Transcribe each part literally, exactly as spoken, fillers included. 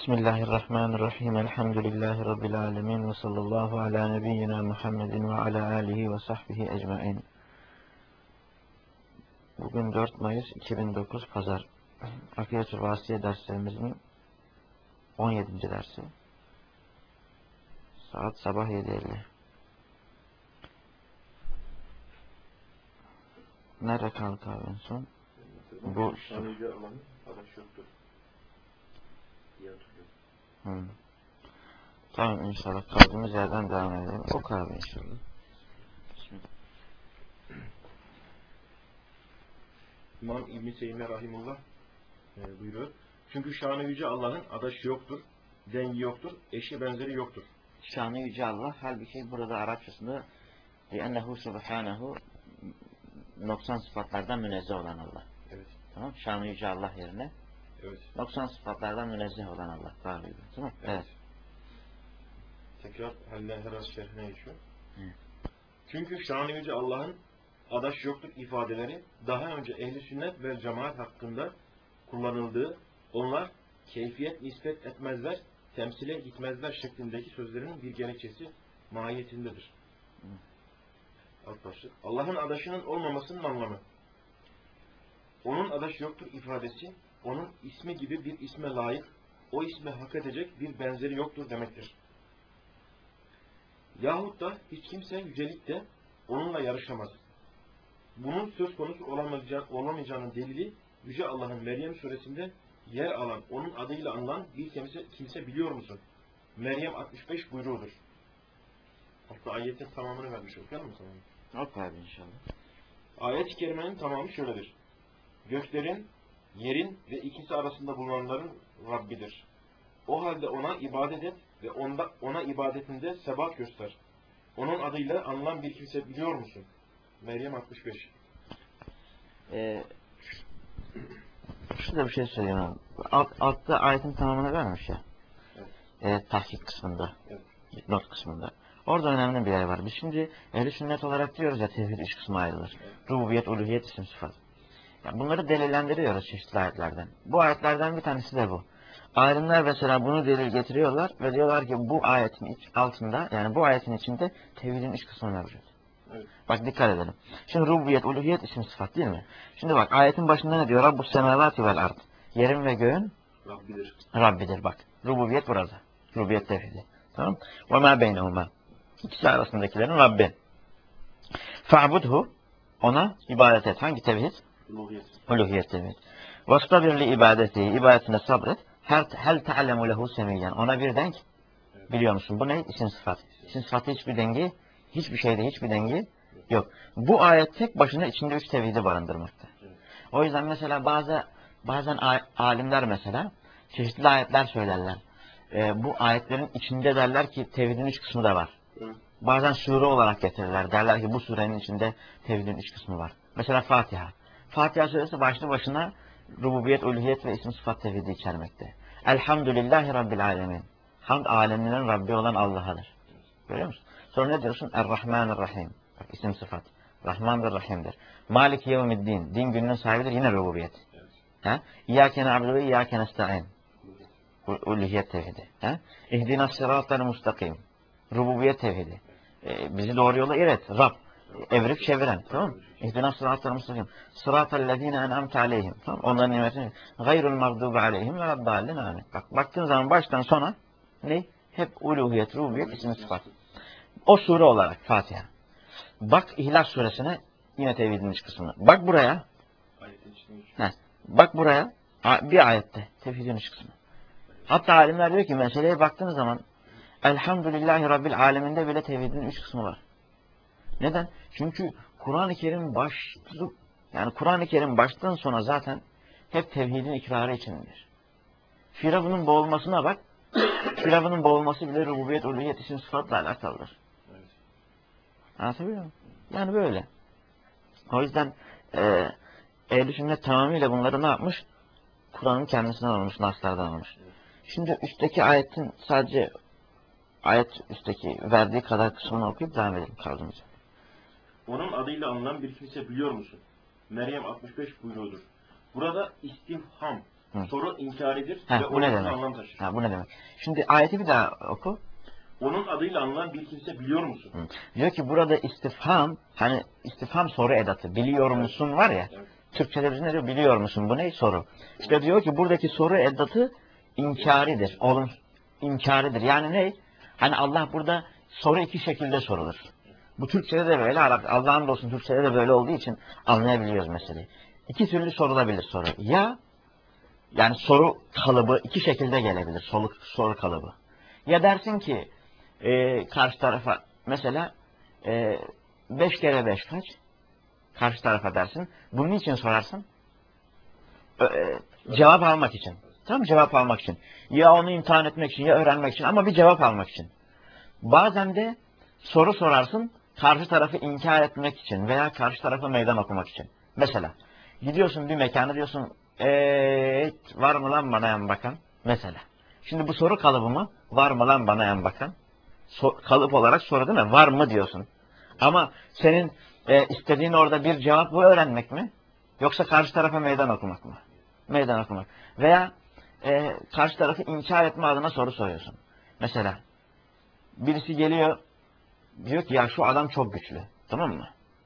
Bismillahirrahmanirrahim. Elhamdülillahi Rabbil alemin. Ve sallallahu ala nebiyyina Muhammedin ve ala alihi ve sahbihi ecmain. Bugün dört Mayıs iki bin dokuz Pazar. Akide-i Vasiye derslerimizin on yedinci dersi. Saat sabah yedi elli. Nerede kaldı abi en son? Bu Şanlıca Allah'ın adaş yoktur diye hatırlıyorum. Hmm. Tamam, inşallah kaldığımız yerden devam edelim. Oku abi inşallah. İmam İbn-i Teymiye Rahimullah e, buyuruyor. Çünkü şanı yüce Allah'ın adaşı yoktur, dengi yoktur, eşi benzeri yoktur. Şanı yüce Allah, halbuki burada Arapçasında ennehu subhanehu, noksan sıfatlardan münezzeh olan Allah. Evet. Tamam, şanı yüce Allah yerine Evet. noksan sıfatlardan münezzeh olan Allah. Tamam. Evet. Evet. Tekrar Halle Heras şerhine geçiyor. Evet. Çünkü şanı yüce Allah'ın adaş yoktur ifadeleri daha önce ehli sünnet ve cemaat hakkında kullanıldığı, onlar keyfiyet nispet etmezler, temsile gitmezler şeklindeki sözlerin bir gerekçesi mahiyetindedir. Alt başlık. Allah'ın adaşının olmamasının anlamı. Onun adaşı yoktur ifadesi, onun ismi gibi bir isme layık, o isme hak edecek bir benzeri yoktur demektir. Yahut da hiç kimse yücelikte onunla yarışamaz. Bunun söz konusu olamayacağı, olamayacağının delili, Yüce Allah'ın Meryem suresinde yer alan, onun adıyla anılan bir kimse, kimse biliyor musun? Meryem altmış beş buyruğudur. Hatta ayetin tamamını vermiş. Okuyalım mı tamamını? Oku abi inşallah. Ayet-i kerimenin tamamı şöyledir. Göklerin, yerin ve ikisi arasında bulunanların Rabbidir. O halde ona ibadet et ve onda, ona ibadetinde sebat göster. Onun adıyla anılan bir kimse biliyor musun? Meryem altmış beş. Ee, şurada bir şey söyleyeyim abi. Alt, altta ayetin tamamını vermiş ya. Evet. E, tahkik kısmında. Evet. Not kısmında. Orada önemli bir yer var. Biz şimdi ehl-i sünnet olarak diyoruz ya, tevhid üç kısmı ayrılır. Evet. Rububiyet, uluhiyet, isim, sıfat. Yani bunları delillendiriyoruz çeşitli ayetlerden. Bu ayetlerden bir tanesi de bu. Alimler mesela bunu delil getiriyorlar ve diyorlar ki bu ayetin altında, yani bu ayetin içinde tevhidin üç kısmı mevcut. Evet. Bak dikkat edelim. Şimdi rububiyet, uluhiyet, isim, sıfat değil mi? Şimdi bak ayetin başında ne diyor? Rabbus semavati vel ard. Yerin ve göğün Rabbidir. Rabbidir bak. Rububiyet burada. Rububiyet tevhidi. Tamam. Ve ma beynehuma. İkisi arasındakilerin Rabbi. Fa'budhu. Ona ibadet et. Hangi tevhid? Uluhiyet. Uluhiyet tevhid. Vastabir li ibadeti. İbadetine sabret. Hel, hel te'allemu lehu semiyyen. Ona bir denk. Evet. Biliyor musun? Bu ne? İsim sıfat. İsim sıfatı hiçbir dengi, hiçbir şeyde hiçbir dengi yok. Bu ayet tek başına içinde üç tevhidi barındırmakta. Evet. O yüzden mesela bazı bazen alimler mesela çeşitli ayetler söylerler. Ee, bu ayetlerin içinde derler ki tevhidin üç kısmı da var. Evet. Bazen sure olarak getirirler. Derler ki bu surenin içinde tevhidin üç kısmı var. Mesela Fatiha. Fatiha suresi başlı başına rububiyet, uluhiyet ve isim sıfat tevhidi içermekte. Elhamdülillahi Rabbil alemin. Hamd aleminin Rabbi olan Allah'adır. Görüyor musun? Sonra ne diyorsun? Er-Rahmanir-Rahim. Bak isim sıfat. Rahman ve Rahim'dir. Malik yevmiddin. Din gününün sahibidir. Yine rububiyet. Evet. Ha? İyyâke na'budu ve iyyâke nesta'in. Uluhiyet tevhidi. Ha? İhdina sıratal mustakim. Rububiyet tevhidi. Ee, bizi doğru yola iret. Rab. Evrip çeviren. Tamam? İhdina sıratal mustakim. Sıratal lezîne en'amte aleyhim. Tamam? Onların nimetini. Gayrul mağdubi aleyhim ve raddallin amin. Bak baktığın zaman baştan sona ne? Hep uluhiyet, rububiyet, isim sıfat. O sure olarak Fatiha. Bak İhlas suresine, yine tevhidin üç kısmına. Bak buraya. Ayetin içinde üç. Heh, bak buraya. Bir ayette tevhidin üç kısmı. Hatta alimler diyor ki meseleye baktığınız zaman Elhamdülillahi Rabbil aleminde bile tevhidin üç kısmı var. Neden? Çünkü Kur'an-ı Kerim başlı, yani Kur'an-ı Kerim baştan sona zaten hep tevhidin ikrarı içindir. Firavun'un boğulmasına bak. Firavun'un boğulması bile rububiyet, uluhiyet, isim sıfatla alakalıdır. Evet. Anlatabiliyor muyum? Yani böyle. O yüzden e, ehl-i sünnet tamamıyla bunları ne yapmış? Kur'an'ın kendisinden almış, naslardan almış. Evet. Şimdi üstteki ayetin sadece ayet üstteki verdiği kadar kısmını okuyup devam edelim kaldığımız yerden. Onun adıyla anılan bir kimse biliyor musun? Meryem altmış beş buyruğudur. Burada istifham Hı. Soru inkaridir Ha, ve bu ne olumsuz demek? anlam taşır. Ha, bu ne demek? Şimdi ayeti bir daha oku. Onun adıyla anılan bir kimse biliyor musun? Hı. Diyor ki burada istifham, hani istifham soru edatı. Biliyor Evet. musun var ya. Evet. Türkçe'de biz ne diyor? Biliyor musun? Bu ne? Soru. İşte diyor ki buradaki soru edatı inkaridir. Olum, inkaridir. Yani ne? Hani Allah burada soru iki şekilde sorulur. Bu Türkçe'de de böyle. Allah'ın olsun Türkçe'de de böyle olduğu için anlayabiliyoruz meseleyi. İki türlü sorulabilir soru. Ya yani soru kalıbı iki şekilde gelebilir. Soru, soru kalıbı. Ya dersin ki e, karşı tarafa mesela e, beş kere beş kaç? Karşı tarafa dersin. Bunun için sorarsın. E, cevap almak için. Tamam, cevap almak için. Ya onu imtihan etmek için ya öğrenmek için ama bir cevap almak için. Bazen de soru sorarsın karşı tarafı inkar etmek için veya karşı tarafa meydan okumak için. Mesela gidiyorsun bir mekana diyorsun eee var mı lan bana yan bakan? Mesela. Şimdi bu soru kalıbı mı? Var mı lan bana yan bakan? So kalıp olarak soru değil mi? Var mı diyorsun. Ama senin e, istediğin orada bir cevap bu öğrenmek mi? Yoksa karşı tarafa meydan okumak mı? Meydan okumak. Veya e, karşı tarafı inkar etme adına soru soruyorsun. Mesela birisi geliyor diyor ki ya şu adam çok güçlü. Tamam mı?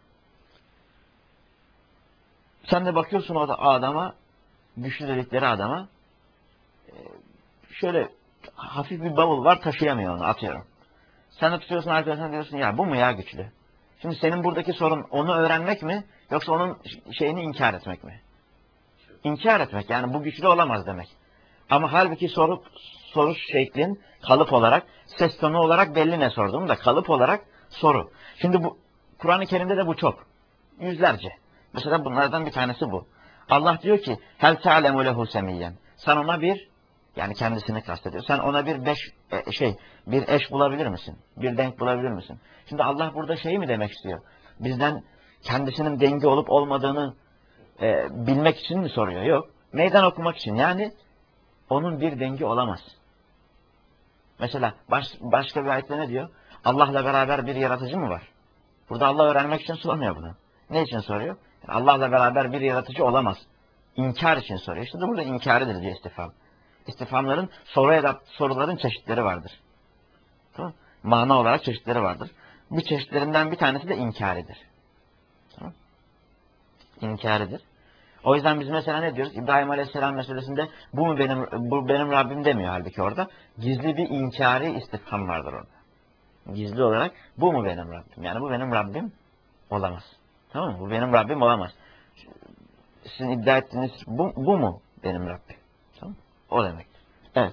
Sen de bakıyorsun o da adama, güçlü dedikleri adama, e, şöyle hafif bir bavul var, taşıyamıyor onu, atıyorum. Sen de tutuyorsun arkadaşına diyorsun ya bu mu ya güçlü? Şimdi senin buradaki sorun onu öğrenmek mi yoksa onun şeyini inkar etmek mi? İnkar etmek, yani bu güçlü olamaz demek. Ama halbuki soru soru şeklin kalıp olarak, ses tonu olarak belli ne sorduğum da kalıp olarak soru. Şimdi bu Kur'an-ı Kerim'de de bu çok. Yüzlerce. Mesela bunlardan bir tanesi bu. Allah diyor ki hel ta'lemu lehu semiyyen. Sen ona bir, yani kendisini kastediyor. Sen ona bir beş e, şey bir eş bulabilir misin? Bir denk bulabilir misin? Şimdi Allah burada şeyi mi demek istiyor? Bizden kendisinin dengi olup olmadığını e, bilmek için mi soruyor? Yok. Meydan okumak için. Yani onun bir dengi olamaz. Mesela baş, başka bir ayette ne diyor? Allah'la beraber bir yaratıcı mı var? Burada Allah öğrenmek için sormuyor bunu. Ne için soruyor? Yani Allah'la beraber bir yaratıcı olamaz. İnkar için soruyor. İşte de burada inkaridir diyor istifham. İstifhamların soru edat, soruların çeşitleri vardır. Tamam? Mana olarak çeşitleri vardır. Bu çeşitlerinden bir tanesi de inkaridir. Tamam? İnkaridir. O yüzden biz mesela ne diyoruz? İbrahim Aleyhisselam meselesinde bu mu benim bu benim Rabbim demiyor halbuki orada. Gizli bir inkari istifham vardır orada. Gizli olarak bu mu benim Rabbim? Yani bu benim Rabbim olamaz. Tamam mı? Bu benim Rabbim olamaz. Sizin iddia ettiğiniz bu, bu mu benim Rabbim? Tamam mı? O demek. Evet.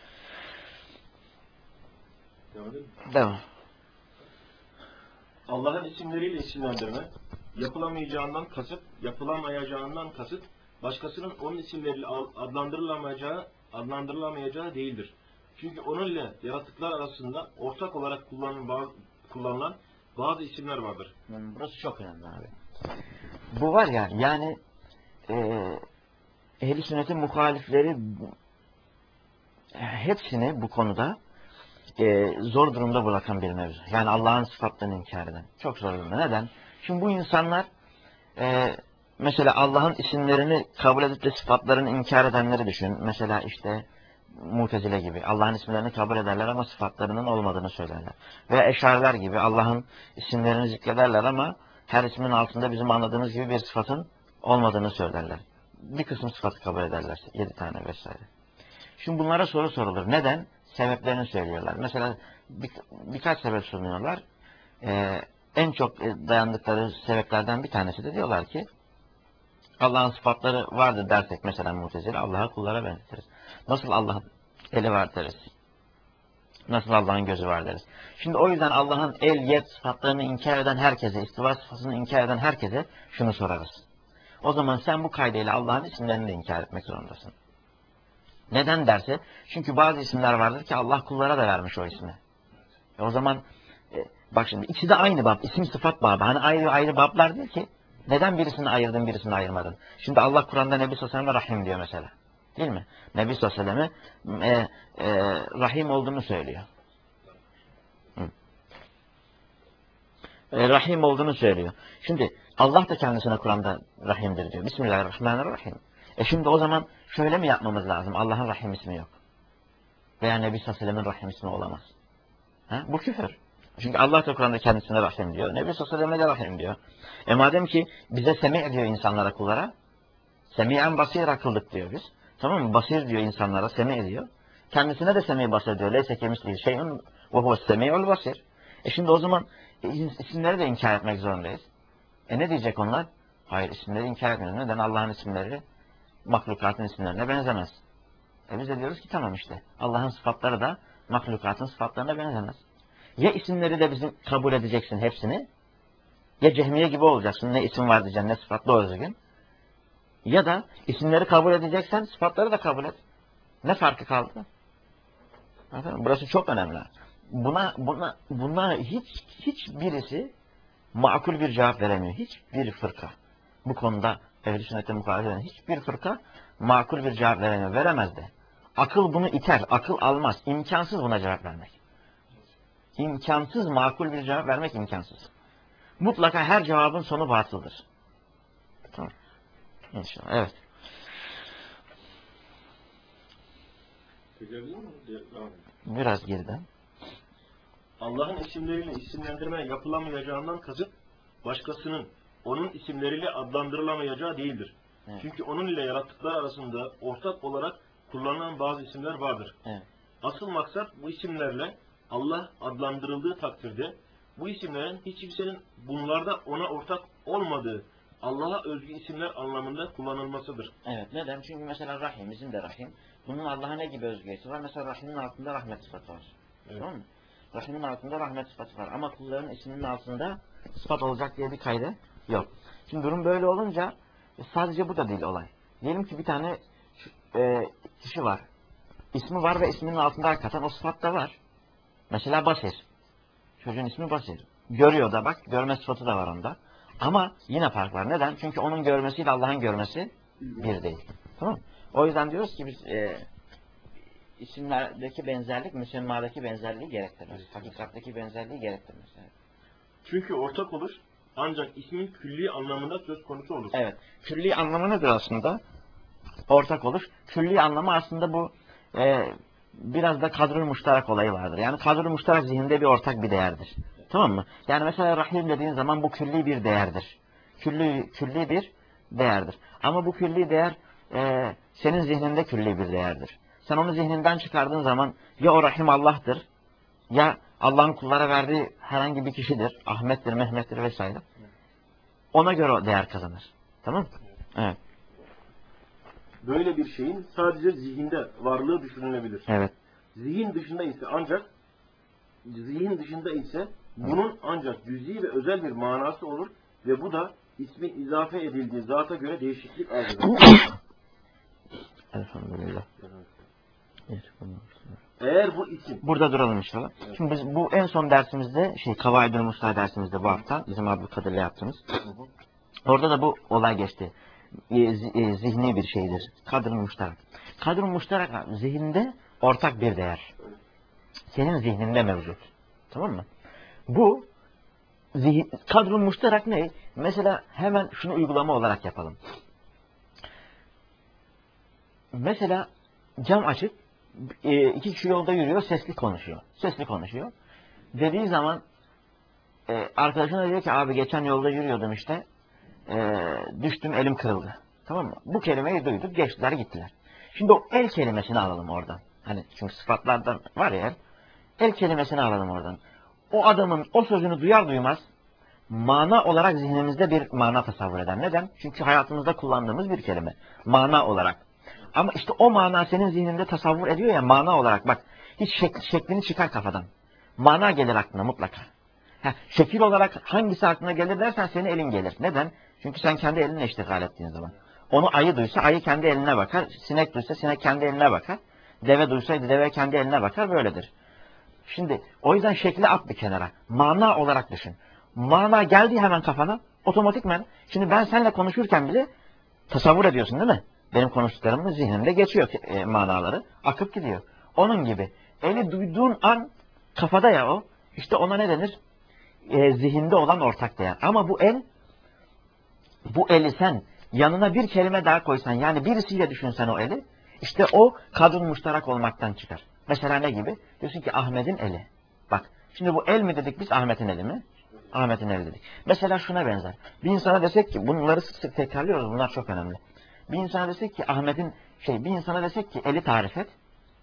Devam. Allah'ın isimleriyle isimlendirme, yapılamayacağından kasıt, yapılamayacağından kasıt, başkasının onun isimleriyle adlandırılamayacağı, adlandırılamayacağı değildir. Çünkü onunla yaratıklar arasında ortak olarak kullanılan bazı, kullanılan bazı isimler vardır. Burası çok önemli abi. Bu var ya, yani e, ehl-i sünnetin muhalifleri hepsini bu konuda e, zor durumda bırakan bir mevzu. Yani Allah'ın sıfatlarını inkar eden. Çok zor durumda. Neden? Şimdi bu insanlar e, mesela Allah'ın isimlerini kabul edip de sıfatlarını inkar edenleri düşün. Mesela işte Mutezile gibi. Allah'ın isimlerini kabul ederler ama sıfatlarının olmadığını söylerler. Veya Eşariler gibi Allah'ın isimlerini zikrederler ama her ismin altında bizim anladığımız gibi bir sıfatın olmadığını söylerler. Bir kısım sıfatı kabul ederler. Yedi tane vesaire. Şimdi bunlara soru sorulur. Neden? Sebeplerini söylüyorlar. Mesela bir, birkaç sebep sunuyorlar. Ee, en çok dayandıkları sebeplerden bir tanesi de diyorlar ki Allah'ın sıfatları vardır dersek mesela Mutezile, Allah'a kullara benzetiriz. Nasıl Allah'ın eli var deriz. Nasıl Allah'ın gözü var deriz. Şimdi o yüzden Allah'ın el, yet sıfatlarını inkar eden herkese, istiva sıfatını inkar eden herkese şunu sorarız. O zaman sen bu kaydıyla Allah'ın isimlerini de inkar etmek zorundasın. Neden derse? Çünkü bazı isimler vardır ki Allah kullara da vermiş o ismi. E o zaman e, bak şimdi ikisi de aynı bab. İsim sıfat babı. Hani ayrı ayrı bablar değil ki. Neden birisini ayırdın birisini ayırmadın? Şimdi Allah Kur'an'da Nebi Sallallahu Aleyhi ve Sellem'e Rahim diyor mesela. Değil mi? Nebi Sallallahu Aleyhi ve Sellem'e e, e, Rahim olduğunu söylüyor. Hı. E, Rahim olduğunu söylüyor. Şimdi Allah da kendisine Kur'an'da Rahim'dir diyor. Bismillahirrahmanirrahim. E şimdi o zaman şöyle mi yapmamız lazım? Allah'ın Rahim ismi yok. Veya Nebi sallallahu aleyhi ve sellem'in Rahim ismi olamaz. Ha? Bu küfür. Çünkü Allah da Kur'an'da kendisine Rahim diyor. Nebi sallallahu aleyhi ve sellem'e de Rahim diyor. E madem ki bize semi' diyor insanlara, kullara. Semi'en basir kıldık diyor biz. Tamam mı? Basir diyor insanlara, semi' diyor. Kendisine de semi' basir diyor. Leyse kemislihi şey'un ve huves semi'ul basir. E şimdi o zaman e, isimleri de inkar etmek zorundayız. E ne diyecek onlar? Hayır, isimleri inkar etmiyoruz. Neden? Allah'ın isimleri mahlukatın isimlerine benzemez. E biz de diyoruz ki tamam işte. Allah'ın sıfatları da mahlukatın sıfatlarına benzemez. Ya isimleri de bizim kabul edeceksin hepsini, ya Cehmiye gibi olacaksın. Ne isim var diyeceksin, ne sıfat, doğru düzgün. Ya da isimleri kabul edeceksen sıfatları da kabul et. Ne farkı kaldı? Burası çok önemli. Buna buna buna hiç hiç birisi makul bir cevap veremiyor. Hiçbir fırka. Bu konuda ehl-i sünnete muhalefet eden hiçbir fırka makul bir cevap veremiyor. Veremez de. Akıl bunu iter. Akıl almaz. İmkansız buna cevap vermek. İmkansız makul bir cevap vermek imkansız. Mutlaka her cevabın sonu batıldır. Tamam. İnşallah. Evet. Biraz geriden. Allah'ın isimleriyle isimlendirme yapılamayacağından kasıt başkasının onun isimleriyle adlandırılamayacağı değildir. Evet. Çünkü onun ile yarattıkları arasında ortak olarak kullanılan bazı isimler vardır. Evet. Asıl maksat bu isimlerle Allah adlandırıldığı takdirde bu isimlerin hiç kimsenin bunlarda ona ortak olmadığı Allah'a özgü isimler anlamında kullanılmasıdır. Evet. Neden? Çünkü mesela Rahim, bizim de Rahim. Bunun Allah'a ne gibi özgüyesi var? Mesela Rahim'in altında rahmet sıfatı var. Evet. Tamam mı? Rahim'in altında rahmet sıfatı var. Ama kulların isminin altında sıfat olacak diye bir kaydı yok. Şimdi durum böyle olunca sadece bu da değil olay. Diyelim ki bir tane e, kişi var. İsmi var ve isminin altında hakikaten o sıfat da var. Mesela Basir. Çocuğun ismi Basir. Görüyor da bak, görme sıfatı da var onda. Ama yine fark var. Neden? Çünkü onun görmesiyle Allah'ın görmesi bir değil. Tamam mı? O yüzden diyoruz ki biz e, isimlerdeki benzerlik müsemmadaki benzerliği gerektirmez. Hakikatteki benzerliği gerektirmez. Evet. Çünkü ortak olur ancak ismin külli anlamında söz konusu olur. Evet. Külli anlamı nedir aslında? Ortak olur. Külli anlamı aslında bu e, biraz da kadr-ı muştarak olayı vardır. Yani kadr-ı muştarak zihinde bir ortak bir değerdir. Tamam mı? Yani mesela Rahim dediğin zaman bu külli bir değerdir. Külli, külli bir değerdir. Ama bu külli değer e, senin zihninde külli bir değerdir. Sen onu zihninden çıkardığın zaman ya o Rahim Allah'tır, ya Allah'ın kullara verdiği herhangi bir kişidir. Ahmet'tir, Mehmet'tir vesaire. Ona göre o değer kazanır. Tamam mı? Evet. Böyle bir şeyin sadece zihinde varlığı düşünülebilir. Evet. Zihin dışında ise ancak zihin dışında ise bunun ancak cüz'i ve özel bir manası olur ve bu da ismin izafe edildiği zata göre değişiklik arz eder. Elhamdülillah. Eğer bu isim Burada duralım inşallah. Evet. Şimdi biz bu en son dersimizde şey Kavaid-ül Musta dersimizde bu hafta bizim Abdülkadir'le yaptığımız. Orada da bu olay geçti. E, e, zihni bir şeydir. Kadr-ı muştarak. Kadr-ı muştarak zihinde ortak bir değer. Senin zihninde mevcut. Tamam mı? Bu zihin, kadr-ı muştarak ne? Mesela hemen şunu uygulama olarak yapalım. Mesela cam açık, e, iki kişi yolda yürüyor, sesli konuşuyor. Sesli konuşuyor. Dediği zaman e, arkadaşına diyor ki abi geçen yolda yürüyordum işte. E, düştüm, elim kırıldı. Tamam mı? Bu kelimeyi duyduk, geçtiler gittiler. Şimdi o el kelimesini alalım oradan. Hani çünkü sıfatlardan var ya el. El kelimesini alalım oradan. O adamın o sözünü duyar duymaz mana olarak zihnimizde bir mana tasavvur eder. Neden? Çünkü hayatımızda kullandığımız bir kelime. Mana olarak. Ama işte o mana senin zihninde tasavvur ediyor ya mana olarak. Bak hiç şek şeklini çıkar kafadan. Mana gelir aklına mutlaka. Heh, şekil olarak hangisi aklına gelir dersen senin elin gelir. Neden? Çünkü sen kendi elinle iştigal ettiğin zaman. Onu ayı duysa ayı kendi eline bakar. Sinek duysa sinek kendi eline bakar. Deve duysaydı deve kendi eline bakar. Böyledir. Şimdi o yüzden şekli at bir kenara. Mana olarak düşün. Mana geldi hemen kafana. Otomatikmen. Şimdi ben seninle konuşurken bile tasavvur ediyorsun değil mi? Benim konuştuklarımın zihnimde geçiyor e, manaları. Akıp gidiyor. Onun gibi. Eli duyduğun an kafada ya o. İşte ona ne denir? E, zihinde olan ortak değer. Ama bu el bu eli sen yanına bir kelime daha koysan, yani birisiyle düşünsen o eli, işte o kadın muştarak olmaktan çıkar. Mesela ne gibi? Diyorsun ki Ahmet'in eli. Bak, şimdi bu el mi dedik biz, Ahmet'in eli mi? Ahmet'in eli dedik. Mesela şuna benzer. Bir insana desek ki, bunları sık sık tekrarlıyoruz, bunlar çok önemli. Bir insana desek ki Ahmet'in, şey, bir insana desek ki eli tarif et.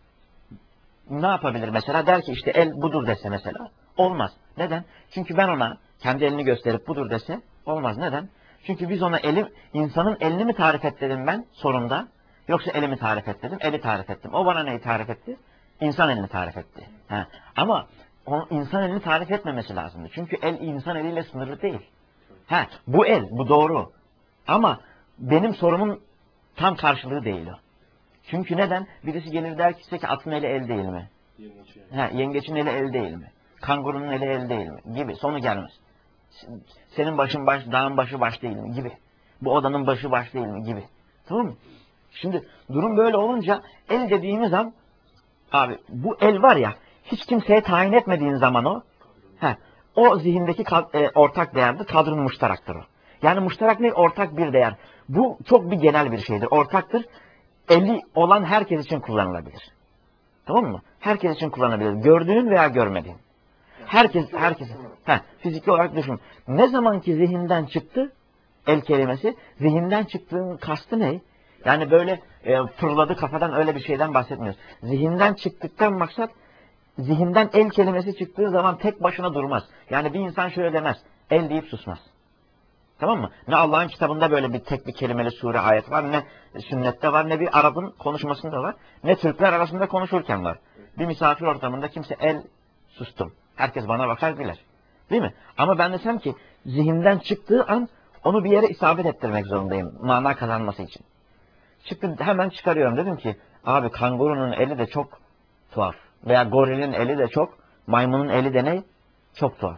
Ne yapabilir mesela? Der ki işte el budur dese mesela. Olmaz. Neden? Çünkü ben ona kendi elini gösterip budur dese olmaz. Neden? Çünkü biz ona eli, insanın elini mi tarif et dedim ben sorumda. Yoksa elimi tarif et dedim. Eli tarif ettim. O bana neyi tarif etti? İnsan elini tarif etti. Ha. Ama o insan elini tarif etmemesi lazımdı. Çünkü el insan eliyle sınırlı değil. Ha, bu el, bu doğru. Ama benim sorumun tam karşılığı değil o. Çünkü neden? Birisi gelir der ki, ki atın eli el değil mi? Ha, yengeçin eli el değil mi? Kangurunun eli el değil mi? Gibi. Sonu gelmez. Senin başın baş, dağın başı baş değil mi? Gibi. Bu odanın başı baş değil mi? Gibi. Tamam mı? Şimdi durum böyle olunca el dediğimiz an, abi bu el var ya, hiç kimseye tayin etmediğin zaman o, he, o zihindeki e, ortak değerdir, kadrun muştaraktır o. Yani muştarak ne? Ortak bir değer. Bu çok bir genel bir şeydir. Ortaktır. Eli olan herkes için kullanılabilir. Tamam mı? Herkes için kullanılabilir. Gördüğün veya görmediğin. Herkes, herkes. Heh, fiziki olarak düşün. Ne zaman ki zihinden çıktı, el kelimesi, zihinden çıktığın kastı ne? Yani böyle e, fırladı kafadan, öyle bir şeyden bahsetmiyoruz. Zihinden çıktıktan maksat, zihinden el kelimesi çıktığı zaman tek başına durmaz. Yani bir insan şöyle demez, el deyip susmaz. Tamam mı? Ne Allah'ın kitabında böyle bir tek bir kelimeli sure ayet var, ne sünnette var, ne bir Arap'ın konuşmasında var, ne Türkler arasında konuşurken var. Bir misafir ortamında kimse el sustum. Herkes bana bakar bilir. Değil mi? Ama ben desem ki zihinden çıktığı an onu bir yere isabet ettirmek zorundayım. Mana kazanması için. Çıktı, hemen çıkarıyorum. Dedim ki abi kangurunun eli de çok tuhaf. Veya gorilin eli de çok, maymunun eli de ne? Çok tuhaf.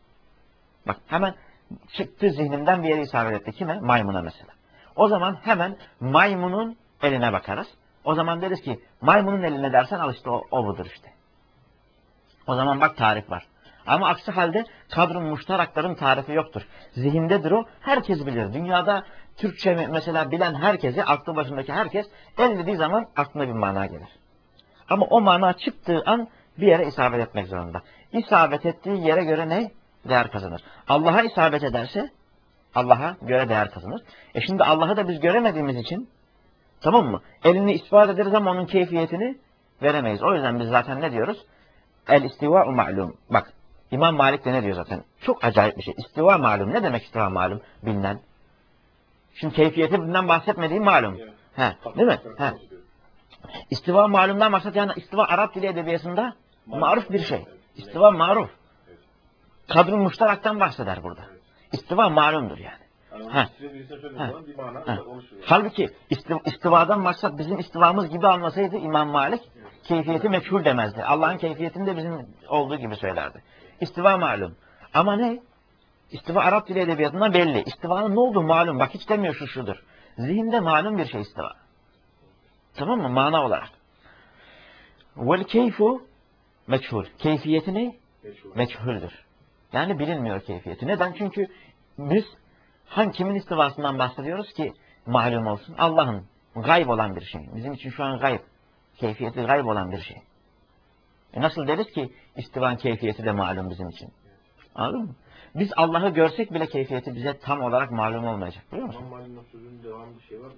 Bak hemen çıktı zihnimden, bir yere isabet etti. Kime? Maymuna mesela. O zaman hemen maymunun eline bakarız. O zaman deriz ki maymunun eline dersen al işte o, o budur işte. O zaman bak tarif var. Ama aksi halde kadrun muştarakların tarifi yoktur. Zihindedir o. Herkes bilir. Dünyada Türkçe mesela bilen herkesi, aklı başındaki herkes el dediği zaman aklına bir mana gelir. Ama o mana çıktığı an bir yere isabet etmek zorunda. İsabet ettiği yere göre ne? Değer kazanır. Allah'a isabet ederse Allah'a göre değer kazanır. E şimdi Allah'ı da biz göremediğimiz için, tamam mı? Elini ispat ederiz ama onun keyfiyetini veremeyiz. O yüzden biz zaten ne diyoruz? El istiva'u ma'lum. Bak İmam Malik de ne diyor zaten? Çok acayip bir şey. İstiva malum. Ne demek istiva malum? Bilinen. Şimdi keyfiyetinden bahsetmediğim malum. He, değil mi? He. İstiva malumdan maksat, yani istiva Arap dili edebiyatında maruf bir şey. İstiva maruf. Kadrun muştaraktan bahseder burada. İstiva malumdur yani. Ha. Ha. Ha. Halbuki istiv istivadan maksat bizim istivamız gibi anlasaydı İmam Malik keyfiyeti meçhul demezdi. Allah'ın keyfiyetini de bizim olduğu gibi söylerdi. İstiva malum. Ama ne? İstiva Arap dili edebiyatından belli. İstivanın ne olduğu malum. Bak hiç demiyor şu şudur. Zihinde malum bir şey istiva. Tamam mı? Mana olarak. Vel keyfu meçhul. Keyfiyeti ne? Meçhuldür. Yani bilinmiyor keyfiyeti. Neden? Çünkü biz hangi kimin istivasından bahsediyoruz ki malum olsun? Allah'ın gayb olan bir şey. Bizim için şu an gayb. Keyfiyeti gayb olan bir şey. E nasıl deriz ki istivan keyfiyeti de malum bizim için? Anladın mı? Biz Allah'ı görsek bile keyfiyeti bize tam olarak malum olmayacak. Biliyor musun? Malum sözünün devamı bir şey var mı?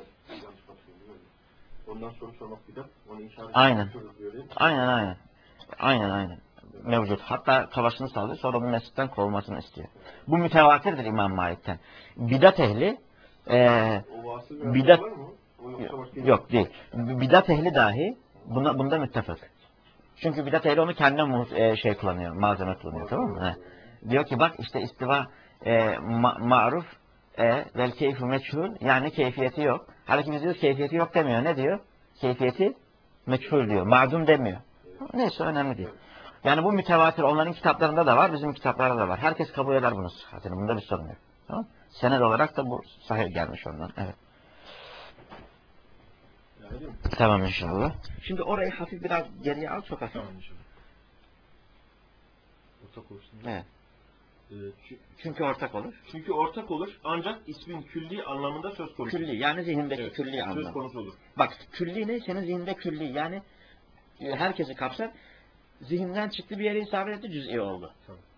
Ondan sonra sormak bir de onu inşa aynen. Aynen aynen. Aynen aynen. Mevcut. Hatta kafasını sallıyor, sonra bu mescitten kovulmasını istiyor. Bu mütevatirdir İmam Malik'ten. Bidat ehli e, bidat yok değil. Bidat ehli dahi buna, bunda müttefik. Çünkü bidat ehli onu kendine e, şey kullanıyor, malzeme kullanıyor, tamam mı? He. Diyor ki bak işte istiva e, ma maruf e, vel keyfu meçhul, yani keyfiyeti yok. Halbuki biz diyoruz keyfiyeti yok demiyor. Ne diyor? Keyfiyeti meçhul diyor. Ma'dum demiyor. Neyse önemli değil. Yani bu mütevatir onların kitaplarında da var, bizim kitaplarda da var. Herkes kabul eder bunu. Zaten bunda bir sorun yok. Tamam? Sened olarak da bu sahih gelmiş ondan. Evet. Tamam inşallah. Şimdi orayı hafif biraz geriye al, çok hafif. Tamam inşallah. Ortak olsun. Evet. Ee, çü- Çünkü ortak olur. Çünkü ortak olur ancak ismin külli anlamında söz konusu. Külli yani zihindeki Evet, külli söz anlamı. konusu olur. Bak külli ne? Senin zihinde külli yani e, herkesi kapsar. Zihinden çıktı bir yere isabet etti cüz'i oldu.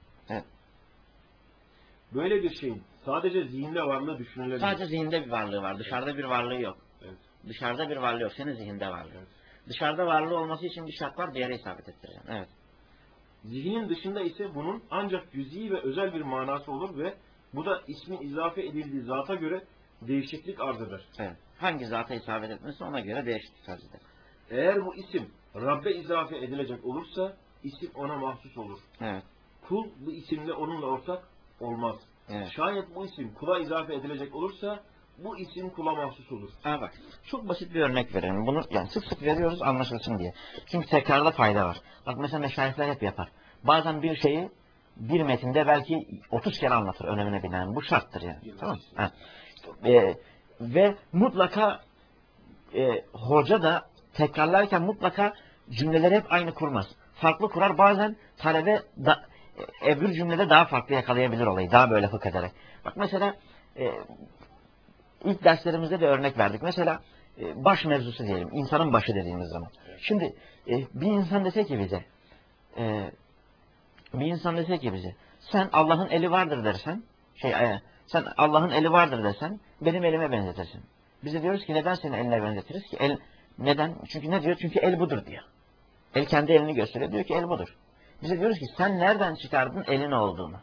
Böyle bir şeyin sadece zihinde varlığı düşünülebilir. Sadece zihinde bir varlığı var. Dışarıda bir varlığı yok. Evet. Dışarıda bir varlığı yok. Senin zihinde varlığı. Evet. Dışarıda varlığı olması için bir şart var. Bir yere isabet ettireceğim. Evet. Zihnin dışında ise bunun ancak cüz'i ve özel bir manası olur ve bu da ismin izafe edildiği zata göre değişiklik arz eder. Evet. Hangi zata isabet etmesi ona göre değişiklik arz eder. Eğer bu isim Rabbe izafe edilecek olursa isim ona mahsus olur. Evet. Kul bu isimle onunla ortak olmaz. Evet. Şayet bu isim kula izafe edilecek olursa bu isim kula mahsus olur. Ha bak. Çok basit bir örnek verelim. Bunu yani sık sık veriyoruz anlaşılsın diye. Çünkü tekrarda fayda var. Bak mesela meşayihler hep yapar. Bazen bir şeyi bir metinde belki otuz kere anlatır önemine binaen. Bu şarttır yani. Tamam mı? Ha. Ee, ve mutlaka e, hoca da tekrarlarken mutlaka cümleleri hep aynı kurmaz. Farklı kurar. Bazen talebe da, e, öbür cümlede daha farklı yakalayabilir olayı. Daha böyle fıkh ederek. Bak mesela e, ilk derslerimizde de örnek verdik. Mesela e, baş mevzusu diyelim. İnsanın başı dediğimiz zaman. Şimdi e, bir insan dese ki bize e, bir insan dese ki bize sen Allah'ın eli vardır dersen şey e, sen Allah'ın eli vardır dersen benim elime benzetirsin. Biz de diyoruz ki neden senin eline benzetiriz ki? El neden? Çünkü ne diyor? Çünkü el budur diyor. El kendi elini gösteriyor. Diyor ki el budur. Biz de diyoruz ki sen nereden çıkardın elin olduğunu?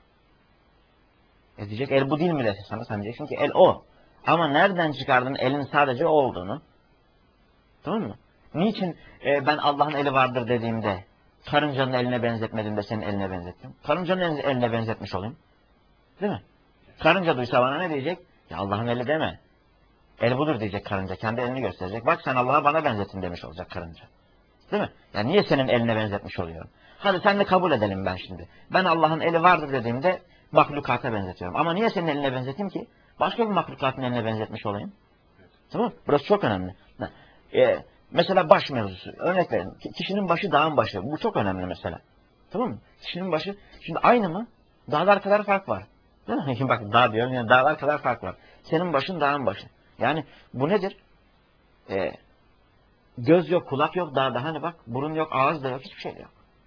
E diyecek el bu değil mi dese sana? Sen diyeceksin ki el o. Ama nereden çıkardın elin sadece o olduğunu? Tamam mı? Niçin e, ben Allah'ın eli vardır dediğimde karıncanın eline benzetmedim de senin eline benzettim? Karıncanın eline benzetmiş olayım. Değil mi? Karınca duysa bana ne diyecek? Ya Allah'ın eli deme. El budur diyecek karınca. Kendi elini gösterecek. Bak sen Allah'a bana benzetin demiş olacak karınca. Değil mi? Yani niye senin eline benzetmiş oluyorum? Hadi sen de kabul edelim ben şimdi. Ben Allah'ın eli vardır dediğimde mahlukata benzetiyorum. Ama niye senin eline benzeteyim ki? Başka bir mahlukatın eline benzetmiş olayım. Tamam mı? Burası çok önemli. Ee, mesela baş mevzusu. Örnek verelim. Kişinin başı dağın başı. Bu çok önemli mesela. Tamam mı? Kişinin başı. Şimdi aynı mı? Dağlar kadar fark var. Değil mi? Şimdi bak dağ diyorum. Yani dağlar kadar fark var. Senin başın dağın başı. Yani bu nedir? Ee, göz yok, kulak yok dağda. Hani bak burun yok, ağız da yok. Hiçbir şey yok.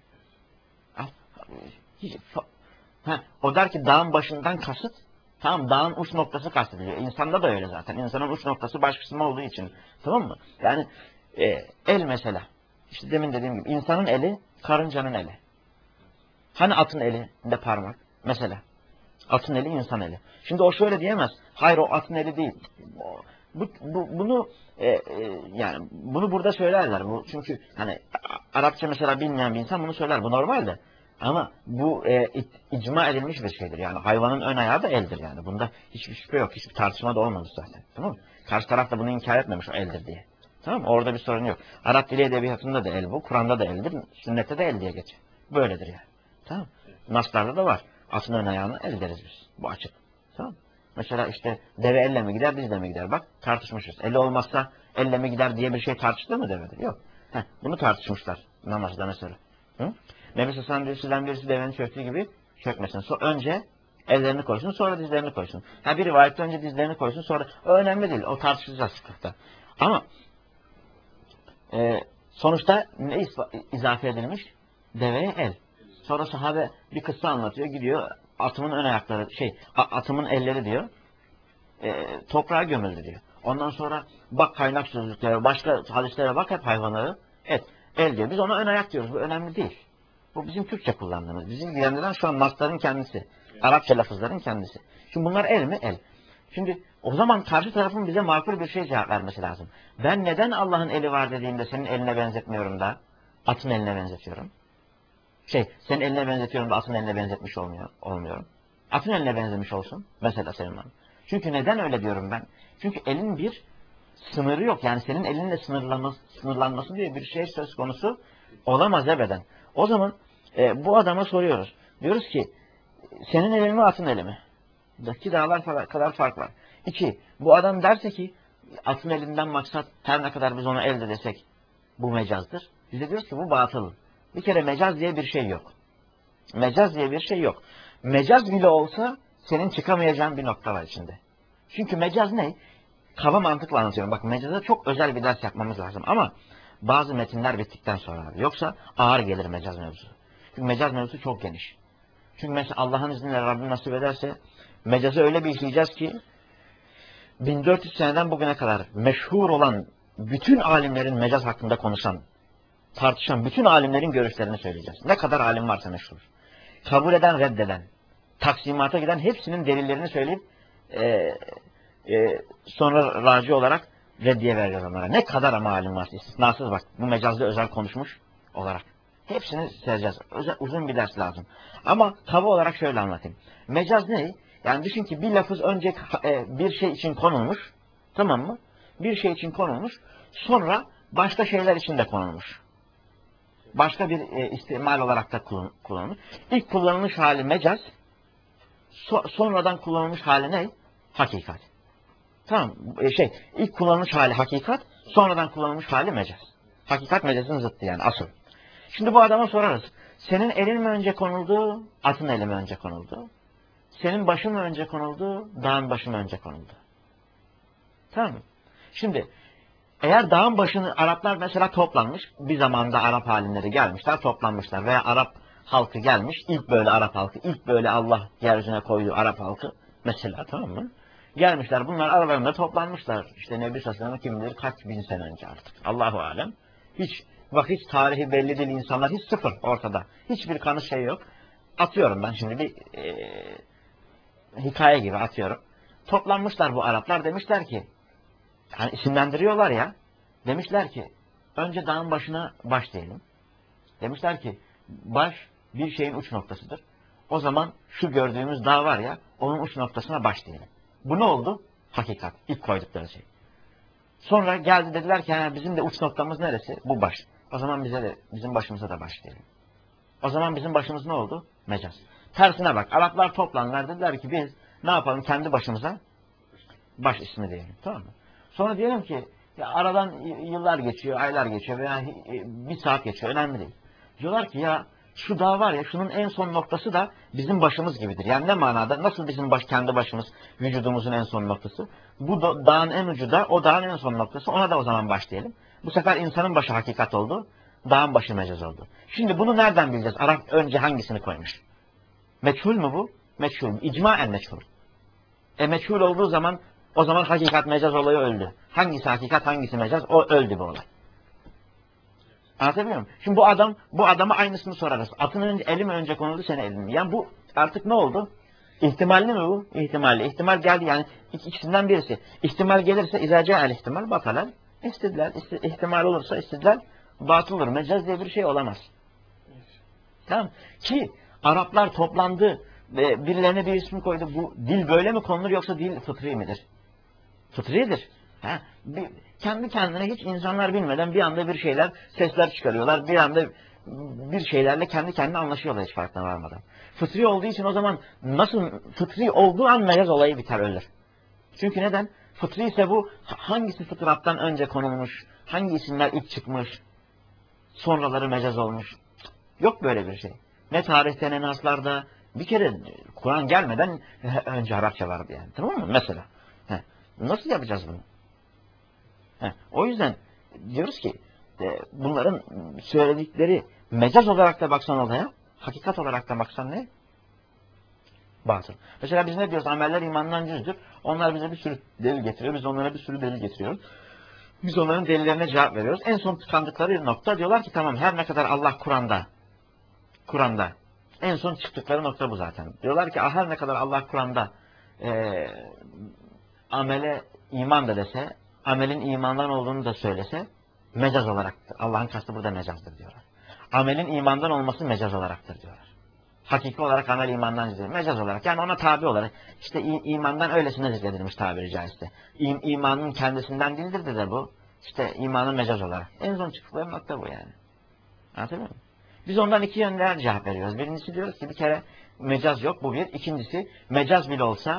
Hiç, ha, o der ki dağın başından kasıt. Tamam dağın uç noktası kastediliyor. İnsanda da öyle zaten. İnsanın uç noktası baş kısmı olduğu için. Tamam mı? Yani e, el mesela. İşte demin dediğim gibi insanın eli, karıncanın eli. Hani atın elinde parmak? Mesela. Atın eli, insan eli. Şimdi o şöyle diyemez. Hayır o atın eli değil. Bu, bu, bunu e, e, yani bunu burada söylerler. Bu çünkü hani Arapça mesela bilmeyen bir insan bunu söyler. Bu normalde. Ama bu e, icma edilmiş bir şeydir. Yani hayvanın ön ayağı da eldir yani. Bunda hiçbir şüphe yok. Hiçbir tartışma da olmamış zaten. Tamam mı? Karşı taraf da bunu inkar etmemiş o eldir diye. Tamam mı? Orada bir sorun yok. Arap dili edebiyatında da el bu. Kur'an'da da eldir. Sünnette de el diye geçer. Böyledir yani. Tamam mı? Naslarda da var. Atın ön ayağını el deriz biz. Bu açık. Tamam mı? Mesela işte deve elle mi gider, dizle mi gider? Bak tartışmışız. Elle olmazsa elle mi gider diye bir şey tartıştı mı devede? Yok. Heh, bunu tartışmışlar namazda mesela. Hı? Nebi Sallallahu diyor sizden birisi devenin çöktüğü gibi çökmesin. So önce ellerini koysun sonra dizlerini koysun. Ha bir rivayette önce dizlerini koysun sonra o önemli değil. O tartışılacak fıkıhta. Ama e, sonuçta ne izafe edilmiş? Deveye el. Sonra sahabe bir kıssa anlatıyor. Gidiyor atımın ön ayakları şey atımın elleri diyor. E, toprağa gömüldü diyor. Ondan sonra bak kaynak sözlüklere başka hadislere bak hep hayvanları et. El diyor. Biz ona ön ayak diyoruz. Bu önemli değil. Bu bizim Türkçe kullandığımız. Bizim ilgilendiren şu an nasların kendisi. Arapça lafızların kendisi. Şimdi bunlar el mi? El. Şimdi o zaman karşı tarafın bize makul bir şey cevap vermesi lazım. Ben neden Allah'ın eli var dediğimde senin eline benzetmiyorum da atın eline benzetiyorum? Şey, senin eline benzetiyorum da atın eline benzetmiş olmuyor, olmuyorum. Atın eline benzemiş olsun. Mesela senin bana. Çünkü neden öyle diyorum ben? Çünkü elin bir sınırı yok. Yani senin elinle sınırlanması, sınırlanması diye bir şey söz konusu olamaz ebeden. O zaman e, bu adama soruyoruz. Diyoruz ki senin elin mi atın eli mi? Daki dağlar kadar fark var. İki, bu adam derse ki atın elinden maksat her ne kadar biz ona elde desek bu mecazdır. Biz de diyoruz ki bu batıl. Bir kere mecaz diye bir şey yok. Mecaz diye bir şey yok. mecaz bile olsa senin çıkamayacağın bir nokta var içinde. Çünkü mecaz ne? Kaba mantıkla anlatıyorum. Bak mecaza çok özel bir ders yapmamız lazım ama bazı metinler bittikten sonra abi. Yoksa ağır gelir mecaz mevzusu. Çünkü mecaz mevzusu çok geniş. Çünkü mesela Allah'ın izniyle Rabbim nasip ederse mecazı öyle bir işleyeceğiz ki bin dört yüz seneden bugüne kadar meşhur olan bütün alimlerin mecaz hakkında konuşan, tartışan bütün alimlerin görüşlerini söyleyeceğiz. Ne kadar alim varsa meşhur. Kabul eden, reddeden, taksimata giden hepsinin delillerini söyleyip e, e, sonra raci olarak reddiye vereceğiz onlara. Ne kadar ama alim varsa istisnasız bak. Bu mecazda özel konuşmuş olarak. Hepsini sereceğiz. Özel, uzun bir ders lazım. Ama kaba olarak şöyle anlatayım. Mecaz ne? Yani düşün ki bir lafız önce e, bir şey için konulmuş. Tamam mı? Bir şey için konulmuş. Sonra başka şeyler için de konulmuş. Başka bir e, istimal olarak da kullanılmış. İlk kullanılmış hali mecaz. So sonradan kullanılmış hali ne? Hakikat. Tamam. E, şey, ilk kullanılmış hali hakikat. Sonradan kullanılmış hali mecaz. Hakikat mecazın zıttı yani asıl. Şimdi bu adama sorarız. Senin elin mi önce konuldu, atın eli mi önce konuldu? Senin başın mı önce konuldu, dağın başı mı önce konuldu? Tamam mı? Şimdi eğer dağın başını Araplar mesela toplanmış, bir zamanda Arap alimleri gelmişler, toplanmışlar veya Arap halkı gelmiş, ilk böyle Arap halkı, ilk böyle Allah yeryüzüne koyduğu Arap halkı mesela, tamam mı? Gelmişler, bunlar aralarında toplanmışlar. İşte Nebi Sassan'ın kim bilir kaç bin sene önce artık. Allahu alem. Hiç bak hiç tarihi belli değil, insanlar hiç sıfır ortada. Hiçbir kanı şey yok. Atıyorum ben şimdi bir e, hikaye gibi atıyorum. Toplanmışlar bu Araplar, demişler ki, hani isimlendiriyorlar ya, demişler ki önce dağın başına baş diyelim. Demişler ki baş bir şeyin uç noktasıdır. O zaman şu gördüğümüz dağ var ya, onun uç noktasına baş diyelim. Bu ne oldu? Hakikat. İlk koydukları şey. Sonra geldi dediler ki yani bizim de uç noktamız neresi? Bu baş. O zaman bize de bizim başımıza da baş diyelim. O zaman bizim başımız ne oldu? Mecaz. Tersine bak. Araplar toplanlar, dediler ki biz ne yapalım? Kendi başımıza baş ismi diyelim. Tamam mı? Sonra diyelim ki ya aradan yıllar geçiyor, aylar geçiyor veya bir saat geçiyor. Önemli değil. Diyorlar ki ya şu dağ var ya, şunun en son noktası da bizim başımız gibidir. Yani ne manada? Nasıl bizim baş, kendi başımız vücudumuzun en son noktası? Bu da, dağın en ucu da o dağın en son noktası. Ona da o zaman baş diyelim. Bu sefer insanın başı hakikat oldu. Dağın başı mecaz oldu. Şimdi bunu nereden bileceğiz? Arap önce hangisini koymuş? Meçhul mu bu? Meçhul. İcmaen meçhul. E meçhul olduğu zaman o zaman hakikat mecaz olayı öldü. Hangisi hakikat, hangisi mecaz? O öldü bu olay. Anlatabiliyor muyum? Şimdi bu adam, bu adama aynısını sorarız. Atın önce, eli mi önce konuldu, senin elin mi? Yani bu artık ne oldu? İhtimalli mi bu? İhtimalli. İhtimal geldi yani ikisinden birisi. İhtimal gelirse izaca el ihtimal batalar. İstidlal. İhtimal olursa istidlal batıl olur. Mecaz diye bir şey olamaz. Tamam. Ki Araplar toplandı ve birilerine bir isim koydu. Bu dil böyle mi konulur yoksa dil fıtri midir? Fıtridir. Ha? Bir, kendi kendine hiç insanlar bilmeden bir anda bir şeyler, sesler çıkarıyorlar. Bir anda bir şeylerle kendi kendine anlaşıyorlar hiç farkına varmadan. Fıtri olduğu için o zaman nasıl fıtri olduğu an mecaz olayı biter, ölür. Çünkü neden? Fıtri ise bu hangisi fıtrattan önce konulmuş, hangi isimler ilk çıkmış, sonraları mecaz olmuş. Yok böyle bir şey. Ne tarihte ne naslarda. Bir kere Kur'an gelmeden önce Arapça vardı yani. Tamam mı? Mesela. Heh. Nasıl yapacağız bunu? Heh. O yüzden diyoruz ki e, bunların söyledikleri mecaz olarak da baksan olaya, hakikat olarak da baksan ne? Batıl. Mesela biz ne diyoruz? Ameller imandan cüzdür. Onlar bize bir sürü delil getiriyor. Biz onlara bir sürü delil getiriyoruz. Biz onların delillerine cevap veriyoruz. En son tıkandıkları nokta diyorlar ki tamam, her ne kadar Allah Kur'an'da Kur'an'da en son çıktıkları nokta bu zaten. Diyorlar ki her ne kadar Allah Kur'an'da e, amele iman da dese, amelin imandan olduğunu da söylese mecaz olaraktır. Allah'ın kastı burada mecazdır diyorlar. Amelin imandan olması mecaz olaraktır diyorlar. Hakiki olarak amel imandan zikredilmiş. Mecaz olarak. Yani ona tabi olarak. İşte imandan öylesine zikredilmiş tabiri caizse. İm, imanın kendisinden değildir de, de bu. İşte imanın mecaz olarak. En son çıktıkları nokta bu yani. Anlatabiliyor muyum? Biz ondan iki yönden cevap veriyoruz. Birincisi diyoruz ki bir kere mecaz yok. Bu bir. İkincisi mecaz bile olsa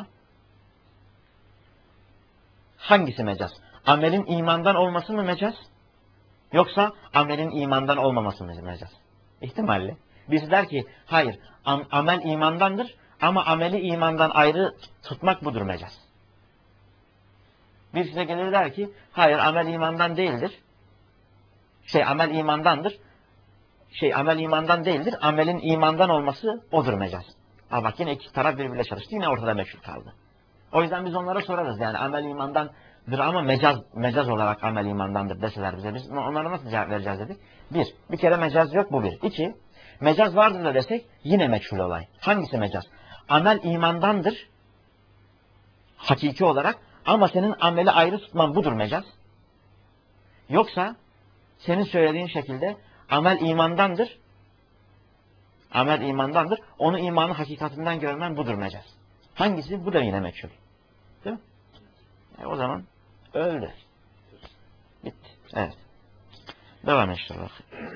hangisi mecaz? Amelin imandan olması mı mecaz? Yoksa amelin imandan olmaması mı mecaz? İhtimalle. Birisi der ki hayır, am amel imandandır Ama ameli imandan ayrı tutmak budur mecaz. Birisi de gelir der ki hayır amel imandan değildir. Şey amel imandandır. Şey amel imandan değildir. Amelin imandan olması odur mecaz. Ha bak yine iki taraf birbiriyle çalıştı. Yine ortada meşhur kaldı. O yüzden biz onlara sorarız yani amel imandandır ama mecaz mecaz olarak amel imandandır deseler bize. Biz onlara nasıl cevap vereceğiz dedik. Bir, bir kere mecaz yok bu bir. İki, mecaz vardır da desek yine meçhul olay. Hangisi mecaz? Amel imandandır. Hakiki olarak ama senin ameli ayrı tutman budur mecaz. Yoksa senin söylediğin şekilde amel imandandır. Amel imandandır. Onu imanın hakikatinden görmen budur mecaz. Hangisi? Bu da yine meçhul. Değil mi? E o zaman öyle. Bitti. Evet. Devam inşallah.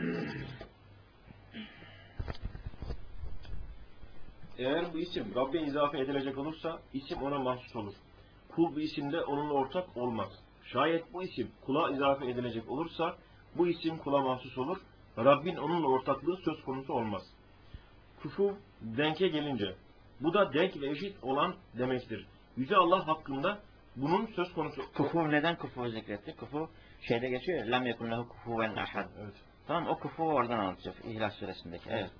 Eğer bu isim Rabbe izafe edilecek olursa isim ona mahsus olur. Kul bu isimde onunla ortak olmaz. Şayet bu isim kula izafe edilecek olursa bu isim kula mahsus olur. Rabbin onunla ortaklığı söz konusu olmaz. Kufu denke gelince bu da denk ve eşit olan demektir. Yüce Allah hakkında bunun söz konusu. Kufu neden kufu zikretti? Kufu şeyde geçiyor ya. Lem yekun lehu kufuven ahad. Evet. Tamam o kufu oradan anlatacak. İhlas suresindeki. Evet.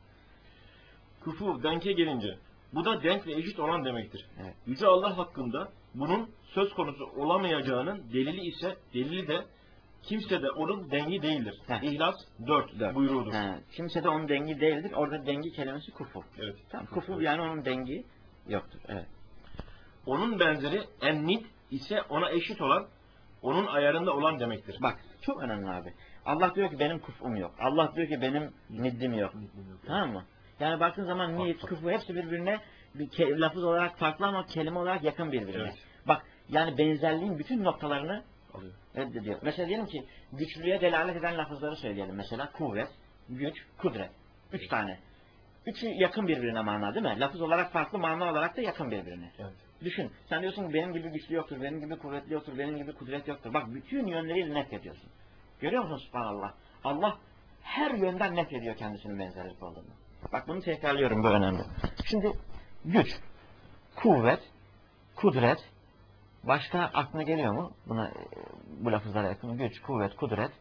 Kufu denke gelince bu da denk ve eşit olan demektir. Evet. Yüce Allah hakkında bunun söz konusu olamayacağının delili ise delili de kimse de onun dengi değildir. Heh. İhlas dört, Dört. buyruğudur. He, kimse de onun dengi değildir. Orada dengi kelimesi kufu. Evet. Tamam, kufu yani onun dengi yoktur. Evet. Onun benzeri ennid ise ona eşit olan, onun ayarında olan demektir. Bak çok önemli abi. Allah diyor ki benim kufum yok. Allah diyor ki benim niddim yok. Tamam mı? Yani baktığın zaman niyet, kufu hepsi birbirine bir ke- lafız olarak farklı ama kelime olarak yakın birbirine. Evet. Bak yani benzerliğin bütün noktalarını Alıyor. reddediyor. Mesela diyelim ki güçlüğe delalet eden lafızları söyleyelim. Mesela kuvvet, güç, kudret. Üç tane. Üçü yakın birbirine mana değil mi? Lafız olarak farklı, mana olarak da yakın birbirine. Evet. Düşün. Sen diyorsun ki benim gibi güçlü yoktur, benim gibi kuvvetli yoktur, benim gibi kudret yoktur. Bak bütün yönleriyle net ediyorsun. Görüyor musun subhanallah? Allah her yönden net ediyor kendisinin benzerlik olduğunu. Bak bunu tekrarlıyorum, bu önemli. Şimdi güç, kuvvet, kudret, başka aklına geliyor mu? Buna bu lafızlara yakın. Güç, kuvvet, kudret,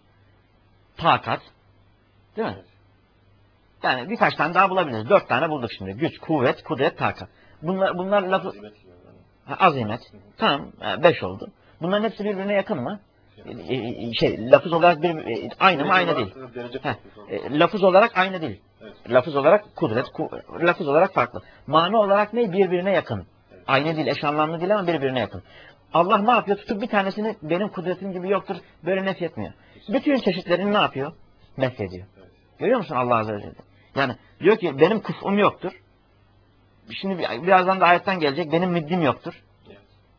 takat. Değil mi? Evet. Yani birkaç tane daha bulabiliriz. Dört tane bulduk şimdi. Güç, kuvvet, kudret, takat. Bunlar, bunlar lafı... Azimet gibi yani. Ha, azimet. Tamam. Beş oldu. Bunların hepsi birbirine yakın mı? Şey, şey lafız olarak bir, aynı mı? Aynı değil. Heh, e, lafız olarak aynı değil. Evet. Lafız olarak kudret, ku, lafız olarak farklı. Mana olarak ne? Birbirine yakın. Evet. Aynı değil, eş anlamlı değil ama birbirine yakın. Allah ne yapıyor? Tutup bir tanesini benim kudretim gibi yoktur, böyle nefyetmiyor. Bütün çeşitlerini ne yapıyor? Nefyediyor. Evet. Görüyor musun Allah Azze ve Celle? Yani diyor ki benim kufum yoktur. Şimdi birazdan da ayetten gelecek. Benim middim yoktur. Evet.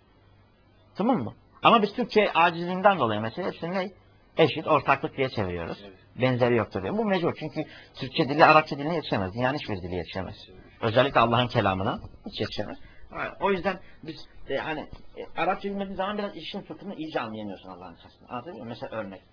Tamam mı? Ama biz Türkçe acizliğinden dolayı mesela hepsini ne? Eşit, ortaklık diye çeviriyoruz. Evet. Benzeri yoktur diyor. Bu mecbur. Çünkü Türkçe dili Arapça diline yetişemez. Dünyanın hiçbir dili yetişemez. Özellikle Allah'ın kelamına hiç yetişemez. O yüzden biz e, hani e, Arapça bilmediğin zaman biraz işin fıkhını iyice anlayamıyorsun Allah'ın esasını. Anlatabiliyor muyum? Mesela örnek.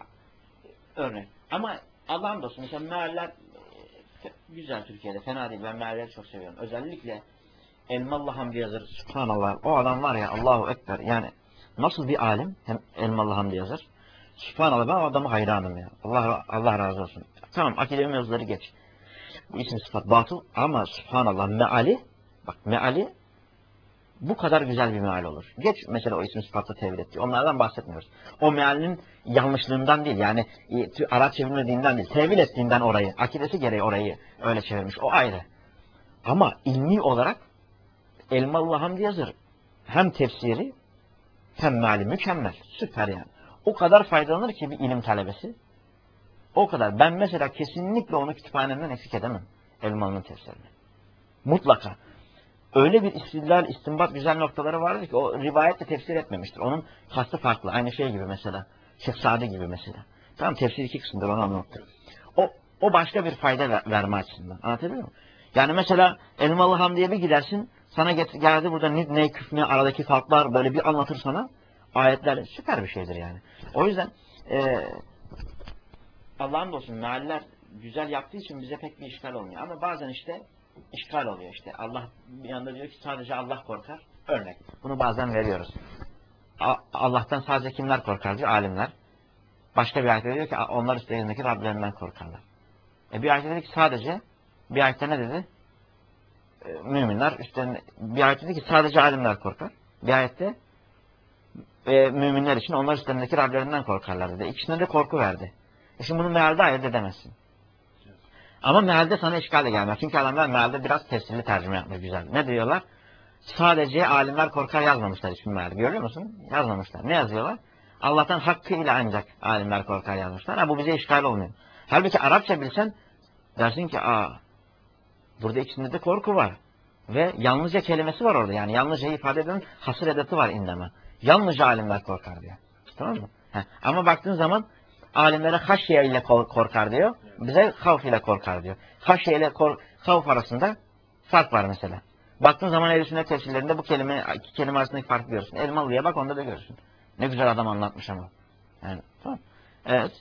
Örnek. Ama Allah'ım dostum mesela mealler e, güzel Türkiye'de. Fena değil. Ben mealleri çok seviyorum. Özellikle Elmalı Hamdi Yazır. Subhanallah. O adam var ya Allahu Ekber. Yani nasıl bir alim? Hem Elmalı Hamdi Yazır. Subhanallah ben o adamı hayranım ya. Allah Allah razı olsun. Tamam akidevi mevzuları geç. Bu isim sıfat batıl ama subhanallah meali bak meali bu kadar güzel bir meal olur. Geç mesela o isim sıfatla tevhid etti. Onlardan bahsetmiyoruz. O mealinin yanlışlığından değil yani Arap çevirmediğinden değil. Tevhid ettiğinden orayı, akidesi gereği orayı öyle çevirmiş. O ayrı. Ama ilmi olarak Elmalı Hamdi Yazır hem tefsiri hem meali mükemmel. Süper yani. O kadar faydalanır ki bir ilim talebesi. O kadar. Ben mesela kesinlikle onu kütüphanemden eksik edemem. Elmalı'nın tefsirini. Mutlaka. Öyle bir istidlal, istinbat güzel noktaları vardır ki o rivayetle tefsir etmemiştir. Onun kastı farklı. Aynı şey gibi mesela. Şeyh Sadi gibi mesela. Tamam tefsir iki kısımdır onu anlattım. O, o başka bir fayda ver, verme açısından. Anlatabiliyor muyum? Yani mesela Elmalı Hamdi'ye bir gidersin. Sana get geldi burada nid, ne, küf, ne aradaki farklar böyle bir anlatır sana. Ayetler süper bir şeydir yani. O yüzden e, Allah'ın olsun mealler güzel yaptığı için bize pek bir işgal olmuyor. Ama bazen işte işgal oluyor işte. Allah bir yanda diyor ki sadece Allah korkar. Örnek. Bunu bazen veriyoruz. A- Allah'tan sadece kimler korkar diyor? Alimler. Başka bir ayette diyor ki onlar üstlerindeki Rablerinden korkarlar. E bir ayette dedi ki sadece, bir ayette ne dedi? E, müminler üstlerinde, bir ayette dedi ki sadece alimler korkar. Bir ayette e, müminler için onlar üstlerindeki Rablerinden korkarlar dedi. İkisine de korku verdi. E şimdi bunu mealde ayırt edemezsin. Ama mealde sana işgal de gelmez. Çünkü adamlar mealde biraz tefsirli tercüme yapmış güzel. Ne diyorlar? Sadece alimler korkar yazmamışlar hiçbir mealde. Görüyor musun? Yazmamışlar. Ne yazıyorlar? Allah'tan hakkıyla ancak alimler korkar yazmışlar. Ha bu bize işgal olmuyor. Halbuki Arapça bilsen dersin ki aa burada içinde de korku var. Ve yalnızca kelimesi var orada. Yani yalnızca ifade eden hasır edatı var indeme. Yalnızca alimler korkar diyor. Tamam mı? Heh. Ama baktığın zaman alimlere haşye ile korkar diyor. Bize havf ile korkar diyor. Haşye ile havf arasında fark var mesela. Baktığın zaman ehl-i sünnet tefsirlerinde bu kelime, iki kelime arasındaki farkı görürsün. Elmalı'ya bak onda da görürsün. Ne güzel adam anlatmış ama. Yani, tamam. Evet.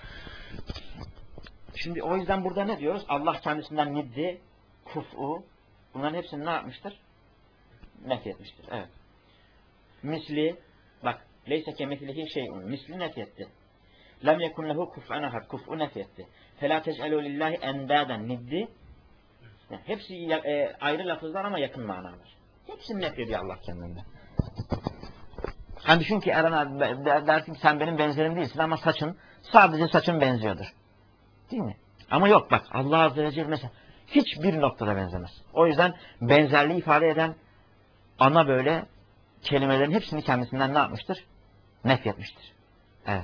Şimdi o yüzden burada ne diyoruz? Allah kendisinden niddi, kuf'u, bunların hepsini ne yapmıştır? Nefyetmiştir. Evet. Misli, bak, leyse kemithlihi şey'un. Misli nefyetti. Lem yekun lehu kuf'an ahad. Kuf'u nefyetti. Felâ tec'alû lillahi endâden niddi. Yani hepsi e, ayrı lafızlar ama yakın manalar. Hepsini nefyediyor Allah kendinden. Hani düşün ki Eren abi dersin ki sen benim benzerim değilsin ama saçın, sadece saçın benziyordur. Değil mi? Ama yok bak Allah Azze ve Celle mesela hiçbir noktada benzemez. O yüzden benzerliği ifade eden ana böyle kelimelerin hepsini kendisinden ne yapmıştır? Nefyetmiştir. Evet.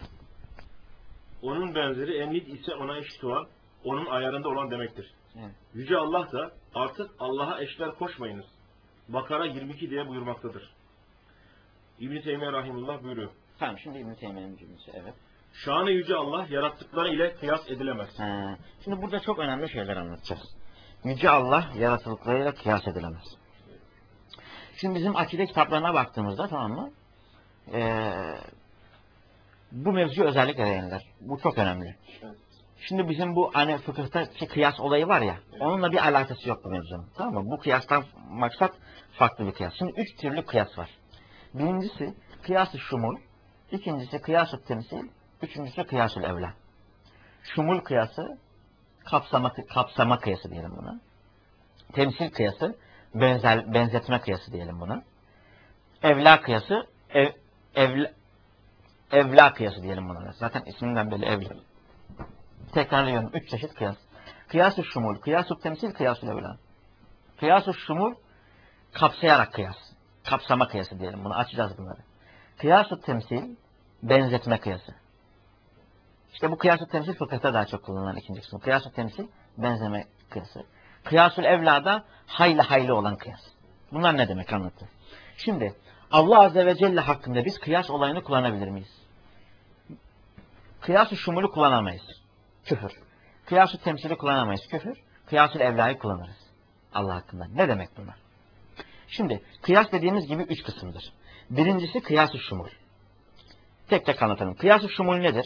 Onun benzeri emnid ise ona eşit olan, onun ayarında olan demektir. Evet. Yüce Allah da artık Allah'a eşler koşmayınız. Bakara yirmi iki diye buyurmaktadır. İbn-i Teymiye Rahimullah buyuruyor. Tamam şimdi İbn-i Teymiye'nin cümlesi evet. Şanı Yüce Allah yarattıkları ile kıyas edilemez. He. Şimdi burada çok önemli şeyler anlatacağız. Yüce Allah yaratılıklarıyla kıyas edilemez. Şimdi bizim akide kitaplarına baktığımızda tamam mı? Ee, bu mevzu özellikle değinirler. Bu çok önemli. Evet. Şimdi bizim bu hani fıkıhtaki kıyas olayı var ya, evet. Onunla bir alakası yok bu mevzunun. Tamam mı? Bu kıyastan maksat farklı bir kıyas. Şimdi üç türlü kıyas var. Birincisi kıyas-ı şumul, ikincisi kıyas-ı temsil, üçüncüsü kıyas-ı evla. Şumul kıyası, kapsama, kapsama kıyası diyelim buna. Temsil kıyası, benzer, benzetme kıyası diyelim buna. Evla kıyası, ev, evla, evla kıyası diyelim buna. Zaten isminden belli evla. Tekrarlıyorum. Üç çeşit kıyas. Kıyas-ı şumul, kıyas-ı temsil, kıyas-ı evla. Kıyas-ı şumul, kapsayarak kıyas. Kapsama kıyası diyelim. Bunu açacağız bunları. Kıyas-ı temsil, benzetme kıyası. İşte bu kıyas-ı temsil fıkıhta daha çok kullanılan ikinci kısmı. Kıyas-ı temsil, benzeme kıyası. Kıyas-ül evlada hayli hayli olan kıyas. Bunlar ne demek anlatayım. Şimdi Allah Azze ve Celle hakkında biz kıyas olayını kullanabilir miyiz? Kıyas-ı şumulu kullanamayız. Küfür. Kıyas-ı temsili kullanamayız. Küfür. Kıyas-ül evlayı kullanırız. Allah hakkında. Ne demek bunlar? Şimdi kıyas dediğimiz gibi üç kısımdır. Birincisi kıyas-ı şumul. Tek tek anlatalım. Kıyas-ı şumul nedir?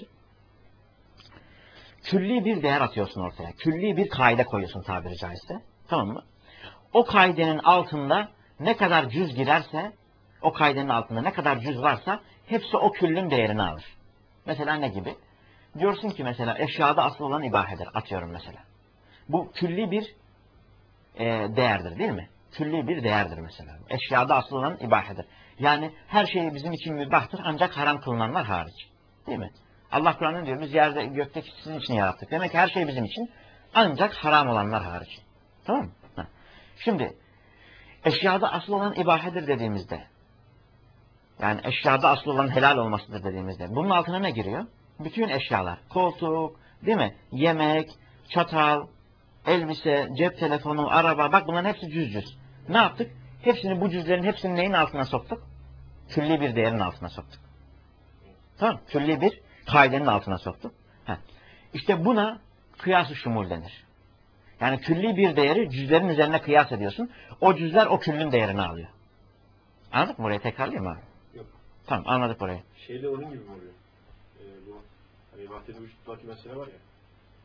Külli bir değer atıyorsun ortaya. Külli bir kaide koyuyorsun tabiri caizse. Tamam mı? O kaidenin altında ne kadar cüz girerse, o kaidenin altında ne kadar cüz varsa hepsi o küllün değerini alır. Mesela ne gibi? Diyorsun ki mesela eşyada asıl olan ibahedir. Atıyorum mesela. Bu külli bir e, değerdir değil mi? Külli bir değerdir mesela. Eşyada asıl olan ibahedir. Yani her şey bizim için mübahtır ancak haram kılınanlar hariç. Değil mi? Allah Kur'an'ın diyor biz yerde gökteki sizin için yarattık. Demek ki her şey bizim için ancak haram olanlar hariç. Tamam mı? Ha. Şimdi eşyada asıl olan ibahedir dediğimizde yani eşyada asıl olan helal olmasıdır dediğimizde bunun altına ne giriyor? Bütün eşyalar. Koltuk, değil mi? Yemek, çatal, elbise, cep telefonu, araba. Bak bunların hepsi cüz cüz. Ne yaptık? Hepsini bu cüzlerin hepsini neyin altına soktuk? Külli bir değerin altına soktuk. Tamam. Külli bir kaidenin altına soktuk. Heh. İşte buna kıyas-ı şumul denir. Yani külli bir değeri cüzlerin üzerine kıyas ediyorsun. O cüzler o küllün değerini alıyor. Anladık mı burayı? Tekrarlayayım mı abi? Yok. Tamam anladık burayı. Şeyde onun gibi mi oluyor? Ee, bu hani vahdedi vücuttaki mesele var ya.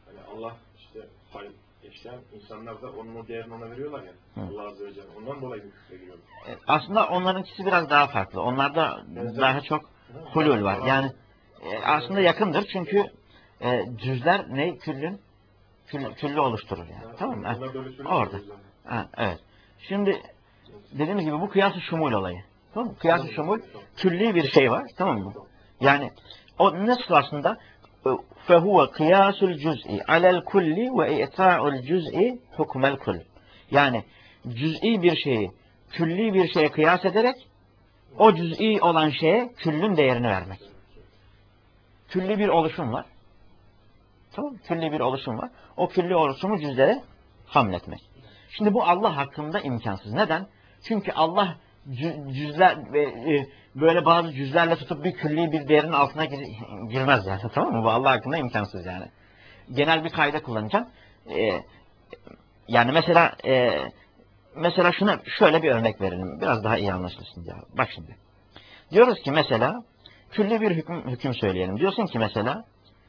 Hani Allah işte hal yaşayan insanlar da onun o değerini ona veriyorlar ya. Hı. Allah Azze ve Celle. Ondan dolayı mı küfrediyor? E, Aslında onlarınkisi biraz daha farklı. Onlarda Evet, daha evet. çok Hı, hulul biraz var. daha- Yani e, aslında yakındır çünkü e, cüzler ne? Küllün? Kül, küllü oluşturur yani. Ha, Tamam mı? Ha, onlar böyle söylüyor orada. o yüzden. Ha, evet. Şimdi dediğimiz gibi bu kıyas-ı şumul olayı. Tamam mı? Kıyas-ı şumul külli bir şey var. Tamam mı? Yani o nasıl aslında فَهُوَ قِيَاسُ الْجُزْءِ عَلَى الْكُلِّ وَاِعْتَاءُ الْجُزْءِ حُكْمَ الْكُلِّ. Yani cüz'i bir şeyi külli bir şeye kıyas ederek o cüz'i olan şeye küllün değerini vermek. Külli bir oluşum var. Tamam mı? Külli bir oluşum var. O külli oluşumu cüzlere hamletmek. Şimdi bu Allah hakkında imkansız. Neden? Çünkü Allah cü- cüzler ve e, böyle bazı cüzlerle tutup bir külli bir değerin altına gir girmez yani. Tamam mı? Bu Allah hakkında imkansız yani. Genel bir kaide kullanacağım. Ee, yani mesela e, mesela şuna şöyle bir örnek verelim. Biraz daha iyi anlaşılsın ya. Bak şimdi. Diyoruz ki mesela külli bir hüküm, hüküm söyleyelim. Diyorsun ki mesela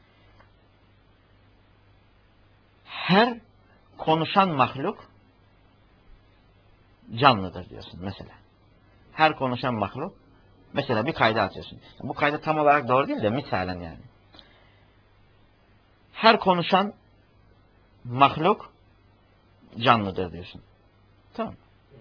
her konuşan mahluk canlıdır diyorsun mesela. Her konuşan mahluk mesela bir kayda atıyorsun. Bu kayda tam olarak doğru değil de misalen yani. Her konuşan mahluk canlıdır diyorsun. Tamam.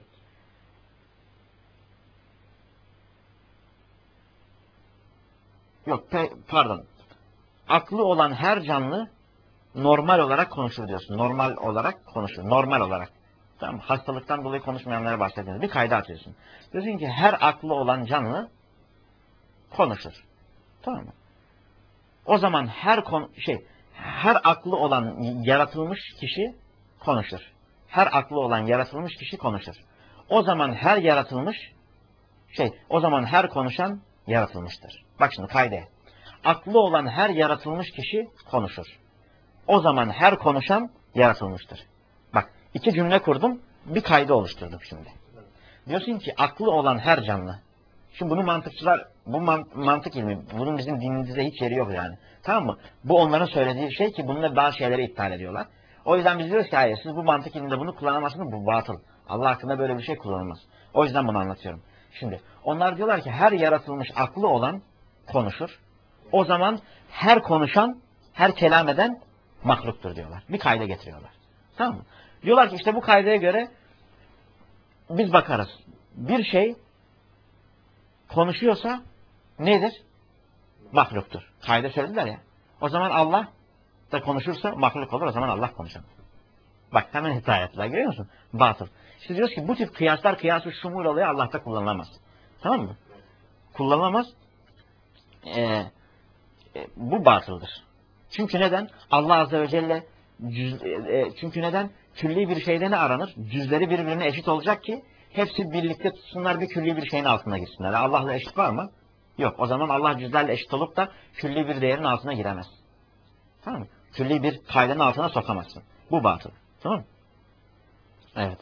Yok pe pardon. Aklı olan her canlı normal olarak konuşur diyorsun. Normal olarak konuşur. Normal olarak. Tamam. Hastalıktan dolayı konuşmayanlara bahsediyorsun. Bir kayda atıyorsun. Diyorsun ki her aklı olan canlı konuşur. Tamam mı? O zaman her konu şey her aklı olan yaratılmış kişi konuşur. Her aklı olan yaratılmış kişi konuşur. O zaman her yaratılmış şey o zaman her konuşan yaratılmıştır. Bak şimdi kayde. Aklı olan her yaratılmış kişi konuşur. O zaman her konuşan yaratılmıştır. Bak iki cümle kurdum, bir kaydı oluşturduk şimdi. Diyorsun ki aklı olan her canlı. Şimdi bunu mantıkçılar, bu man, mantık ilmi, bunun bizim dinimizde hiç yeri yok yani. Tamam mı? Bu onların söylediği şey ki bununla bazı şeyleri iptal ediyorlar. O yüzden biz diyoruz ki hayır siz bu mantık ilminde bunu kullanamazsınız, bu batıl. Allah hakkında böyle bir şey kullanılmaz. O yüzden bunu anlatıyorum. Şimdi onlar diyorlar ki her yaratılmış aklı olan konuşur. O zaman her konuşan, her kelam eden mahluktur diyorlar. Bir kayda getiriyorlar. Tamam mı? Diyorlar ki işte bu kaydaya göre biz bakarız. Bir şey konuşuyorsa nedir? Mahluktur. Kayda söylediler ya. O zaman Allah da konuşursa mahluk olur. O zaman Allah konuşamaz. Bak hemen hidayet ettiler. Görüyor musun? Batıl. İşte diyoruz ki bu tip kıyaslar kıyas-ı şumul oluyor. Allah'ta kullanılamaz. Tamam mı? Kullanılamaz. Ee, e, bu batıldır. Çünkü neden? Allah Azze ve Celle cüz, e, çünkü neden? Külli bir şeyde ne aranır? Cüzleri birbirine eşit olacak ki hepsi birlikte tutsunlar bir külli bir şeyin altına girsinler. Allah'la eşit var mı? Yok. O zaman Allah cüzlerle eşit olup da külli bir değerin altına giremez. Tamam mı? Külli bir kaydanın altına sokamazsın. Bu batıl. Tamam mı? Evet.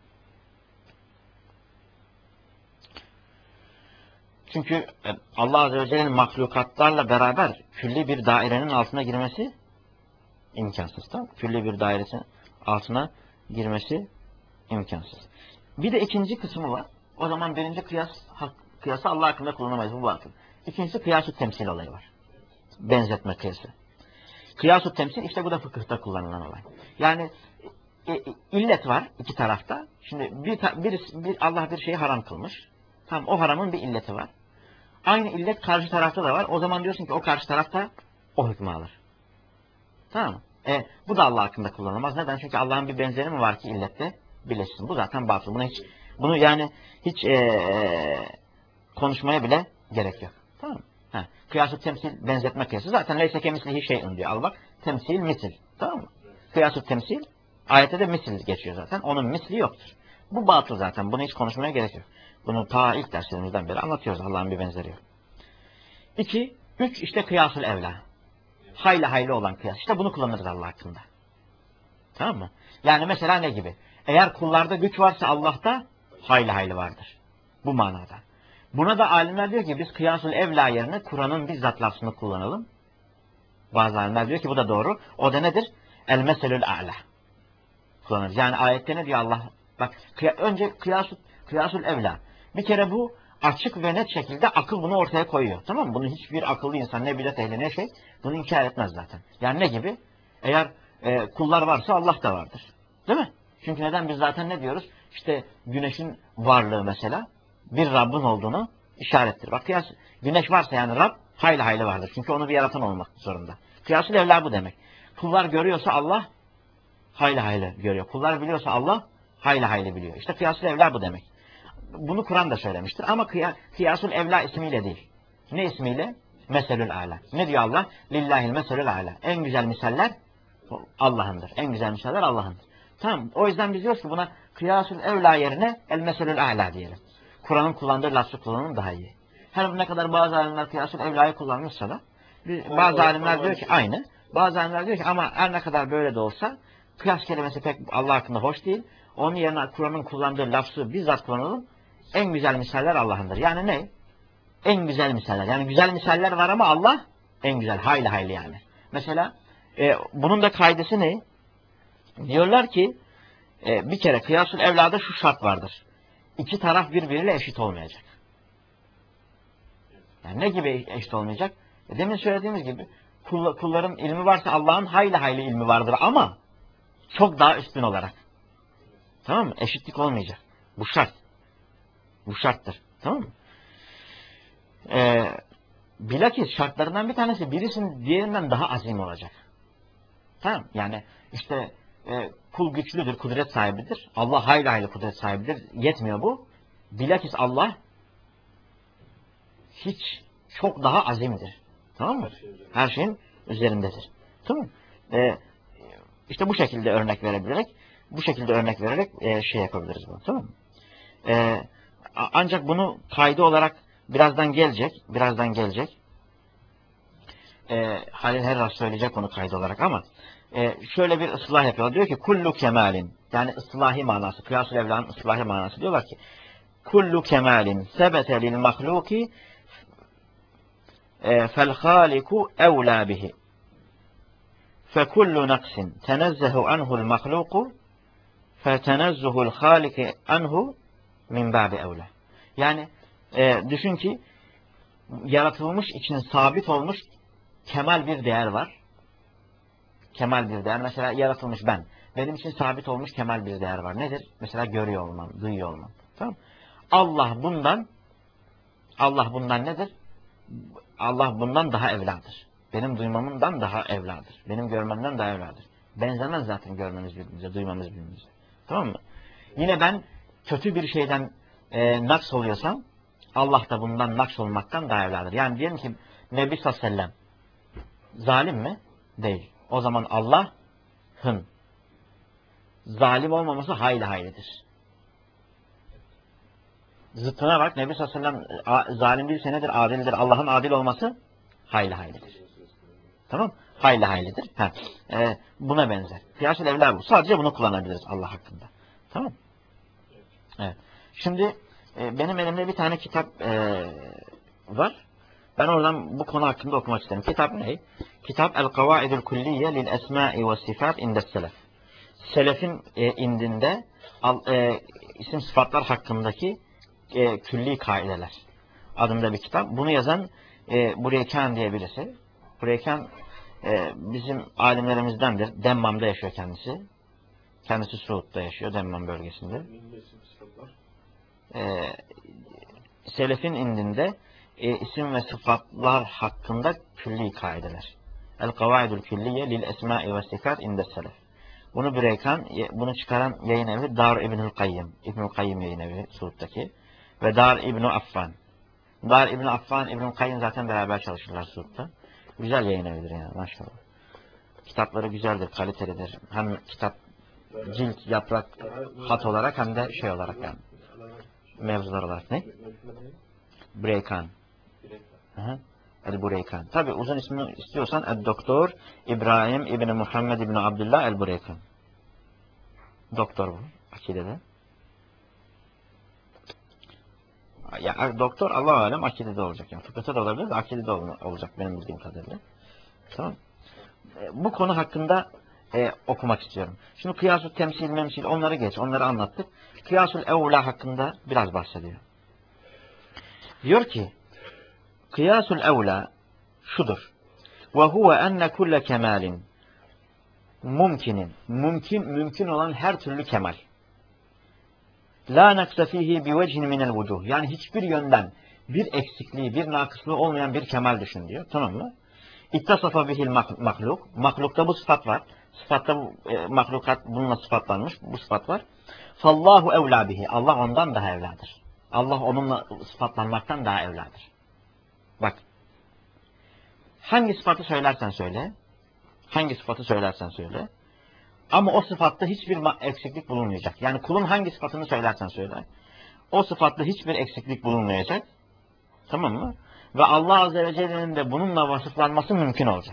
Çünkü Allah Azze ve Celle'nin mahlukatlarla beraber külli bir dairenin altına girmesi imkansız. Tamam mı? Külli bir dairesinin altına girmesi imkansız. Bir de ikinci kısmı var. O zaman birinci kıyas, kıyası Allah hakkında kullanamayız. Bu batıl. İkincisi kıyas-ı temsil olayı var. Benzetme kıyası. Kıyas-ı temsil işte bu da fıkıhta kullanılan olay. Yani e, e, illet var iki tarafta. Şimdi bir, bir, bir Allah bir şeyi haram kılmış. Tamam o haramın bir illeti var. Aynı illet karşı tarafta da var. O zaman diyorsun ki o karşı tarafta o hükmü alır. Tamam mı? E, bu da Allah hakkında kullanılmaz. Neden? Çünkü Allah'ın bir benzeri mi var ki illette birleşsin. Bu zaten batıl. Bunu hiç bunu yani hiç e, konuşmaya bile gerek yok. Tamam mı? Ha. Kıyas-ı temsil benzetme kıyası. Zaten leyse kemislihi şey'un diyor. Al bak. Temsil misil. Tamam mı? Kıyas-ı temsil ayette de misil geçiyor zaten. Onun misli yoktur. Bu batıl zaten. Bunu hiç konuşmaya gerek yok. Bunu ta ilk derslerimizden beri anlatıyoruz. Allah'ın bir benzeri yok. İki, üç işte kıyas-ül evla. Hayli hayli olan kıyas. İşte bunu kullanırız Allah hakkında. Tamam mı? Yani mesela ne gibi? Eğer kullarda güç varsa Allah'ta hayli hayli vardır. Bu manada. Buna da alimler diyor ki biz kıyas-ül evla yerine Kur'an'ın bizzat lafzını kullanalım. Bazı alimler diyor ki bu da doğru. O da nedir? el meselül a'la kullanırız. Yani ayette ne diyor Allah? Bak kıya, önce kıyasul, kıyasul evla. Bir kere bu açık ve net şekilde akıl bunu ortaya koyuyor. Tamam mı? Bunu hiçbir akıllı insan ne bidat ehli ne şey bunu inkar etmez zaten. Yani ne gibi? Eğer e, kullar varsa Allah da vardır. Değil mi? Çünkü neden biz zaten ne diyoruz? İşte güneşin varlığı mesela bir Rabbin olduğunu işarettir. Bak kıyas, güneş varsa yani Rab hayli hayli vardır. Çünkü onu bir yaratan olmak zorunda. Kıyasül evla bu demek. Kullar görüyorsa Allah hayli hayli görüyor. Kullar biliyorsa Allah hayli hayli biliyor. İşte kıyasül evla bu demek. Bunu Kur'an da söylemiştir. Ama kıya, kıyasül evla ismiyle değil. Ne ismiyle? Meselül a'la. Ne diyor Allah? Lillahil meselül a'la. En güzel misaller Allah'ındır. En güzel misaller Allah'ındır. Tamam. O yüzden biz diyoruz ki buna kıyasül evla yerine el meselül a'la diyelim. Kur'an'ın kullandığı lafzı kullanalım daha iyi. Her ne kadar bazı alimler kıyasül evla'yı kullanmışsa da bazı alimler diyor ki aynı. Bazı alimler diyor ki ama her ne kadar böyle de olsa kıyas kelimesi pek Allah hakkında hoş değil. Onun yerine Kur'an'ın kullandığı lafzı bizzat kullanalım. En güzel misaller Allah'ındır. Yani ne? En güzel misaller. Yani güzel misaller var ama Allah en güzel. Hayli hayli yani. Mesela e, bunun da kaidesi ne? Diyorlar ki e, bir kere kıyasül evlada şu şart vardır. İki taraf birbiriyle eşit olmayacak. Yani ne gibi eşit olmayacak? E, demin söylediğimiz gibi kull kulların ilmi varsa Allah'ın hayli hayli ilmi vardır ama çok daha üstün olarak. Tamam mı? Eşitlik olmayacak. Bu şart. Bu şarttır. Tamam mı? Ee, bilakis şartlarından bir tanesi birisinin diğerinden daha azim olacak. Tamam. Yani işte e, kul güçlüdür, kudret sahibidir. Allah hayli hayli kudret sahibidir. Yetmiyor bu. Bilakis Allah hiç çok daha azimdir. Tamam mı? Her şeyin üzerindedir. Tamam mı? Ee, işte bu şekilde örnek verebilerek bu şekilde örnek vererek e, şey yapabiliriz bunu. Tamam mı? Ee, ancak bunu kaydı olarak birazdan gelecek. Birazdan gelecek. Ee, Halil Herras söyleyecek onu kaydı olarak ama e, şöyle bir ıslah yapıyor. Diyor ki kullu kemalin yani ıslahi manası. Kıyas-ül evla'nın ıslahi manası. Diyorlar ki kullu kemalin sebete lil mahluki fel haliku evlâ bihi fekullu naksin tenezzehu anhu'l mahluku fetenezzuhu'l haliki anhu min bâbi evlâ. Yani e, düşün ki yaratılmış için sabit olmuş kemal bir değer var. Kemal bir değer. Mesela yaratılmış ben. Benim için sabit olmuş kemal bir değer var. Nedir? Mesela görüyor olmam, duyuyor olmam. Tamam? Allah bundan Allah bundan nedir? Allah bundan daha evladır. Benim duymamından daha evladır. Benim görmemden daha evladır. Benzemez zaten görmemiz birbirimize, duymamız birbirimize. Tamam mı? Yine ben kötü bir şeyden e, naks oluyorsam Allah da bundan naks olmaktan daha evladır. Yani diyelim ki Nebi sallallahu aleyhi ve sellem zalim mi? Değil. O zaman Allah'ın zalim olmaması hayli haylidir. Zıttına bak Nebi sallallahu aleyhi ve sellem zalim değilse nedir? Adildir. Allah'ın adil olması hayli haylidir. Tamam? Hayli haylidir. Ha. Ee, buna benzer. Kıyas-ül evlâ bu. Sadece bunu kullanabiliriz Allah hakkında. Tamam? Evet. Şimdi e, benim elimde bir tane kitap e, var. Ben oradan bu konu hakkında okumak isterim. Kitap ne? Kitap El-Kavaidul Kulliye lil Esma'i ve Sifat indes Selef. Selefin e, indinde al, e, isim sıfatlar hakkındaki e, külli kaideler adında bir kitap. Bunu yazan e, Bureykan diye birisi. Bureykan e, bizim alimlerimizdendir. Demmam'da yaşıyor kendisi. Kendisi Suud'da yaşıyor. Demmam bölgesinde. E, Selefin indinde e, isim ve sıfatlar hakkında külli kaideler. El-Kavaidul Külliye lil Esma'i ve Sifat indes Selef. Bunu Bureykan, bunu çıkaran yayın evi Dar İbnül Kayyim. İbnül Kayyim yayın evi Suud'daki. Ve Dar İbnü Affan. Dar İbnü Affan, İbnül Kayyim zaten beraber çalışırlar Suud'da. Güzel yayın evidir yani maşallah. Kitapları güzeldir, kalitelidir. Hem kitap cilt, yaprak, hat olarak hem de şey olarak yani. Mevzular olarak ne? Bureykan. El-Bureykan. Tabi uzun ismini istiyorsan El-Doktor İbrahim İbni Muhammed İbni Abdullah El-Bureykan. Doktor bu. Akidede. Ya doktor Allah alem akidede olacak. Yani fıkıhta da olabilir de akidede olacak benim bildiğim kadarıyla. Tamam. Bu konu hakkında e, okumak istiyorum. Şimdi kıyas-ı temsil, memsil onları geç, onları anlattık. Kıyas-ül evla hakkında biraz bahsediyor. Diyor ki, kıyas-ül evla şudur. Ve huve enne kulle kemalin mumkinin, mümkün, mümkün olan her türlü kemal. La naksa fihi bi vechin minel vucuh. Yani hiçbir yönden bir eksikliği, bir nakıslığı olmayan bir kemal düşün diyor. Tamam mı? İttasafa bihil mahluk. Mahlukta bu sıfat var. Sıfatta bu, e, mahlukat bununla sıfatlanmış. Bu sıfat var. Fallahu evla bihi. Allah ondan daha evladır. Allah onunla sıfatlanmaktan daha evladır. Bak. Hangi sıfatı söylersen söyle. Hangi sıfatı söylersen söyle. Ama o sıfatta hiçbir eksiklik bulunmayacak. Yani kulun hangi sıfatını söylersen söyle. O sıfatta hiçbir eksiklik bulunmayacak. Tamam mı? Ve Allah Azze ve Celle'nin de bununla vasıflanması mümkün olacak.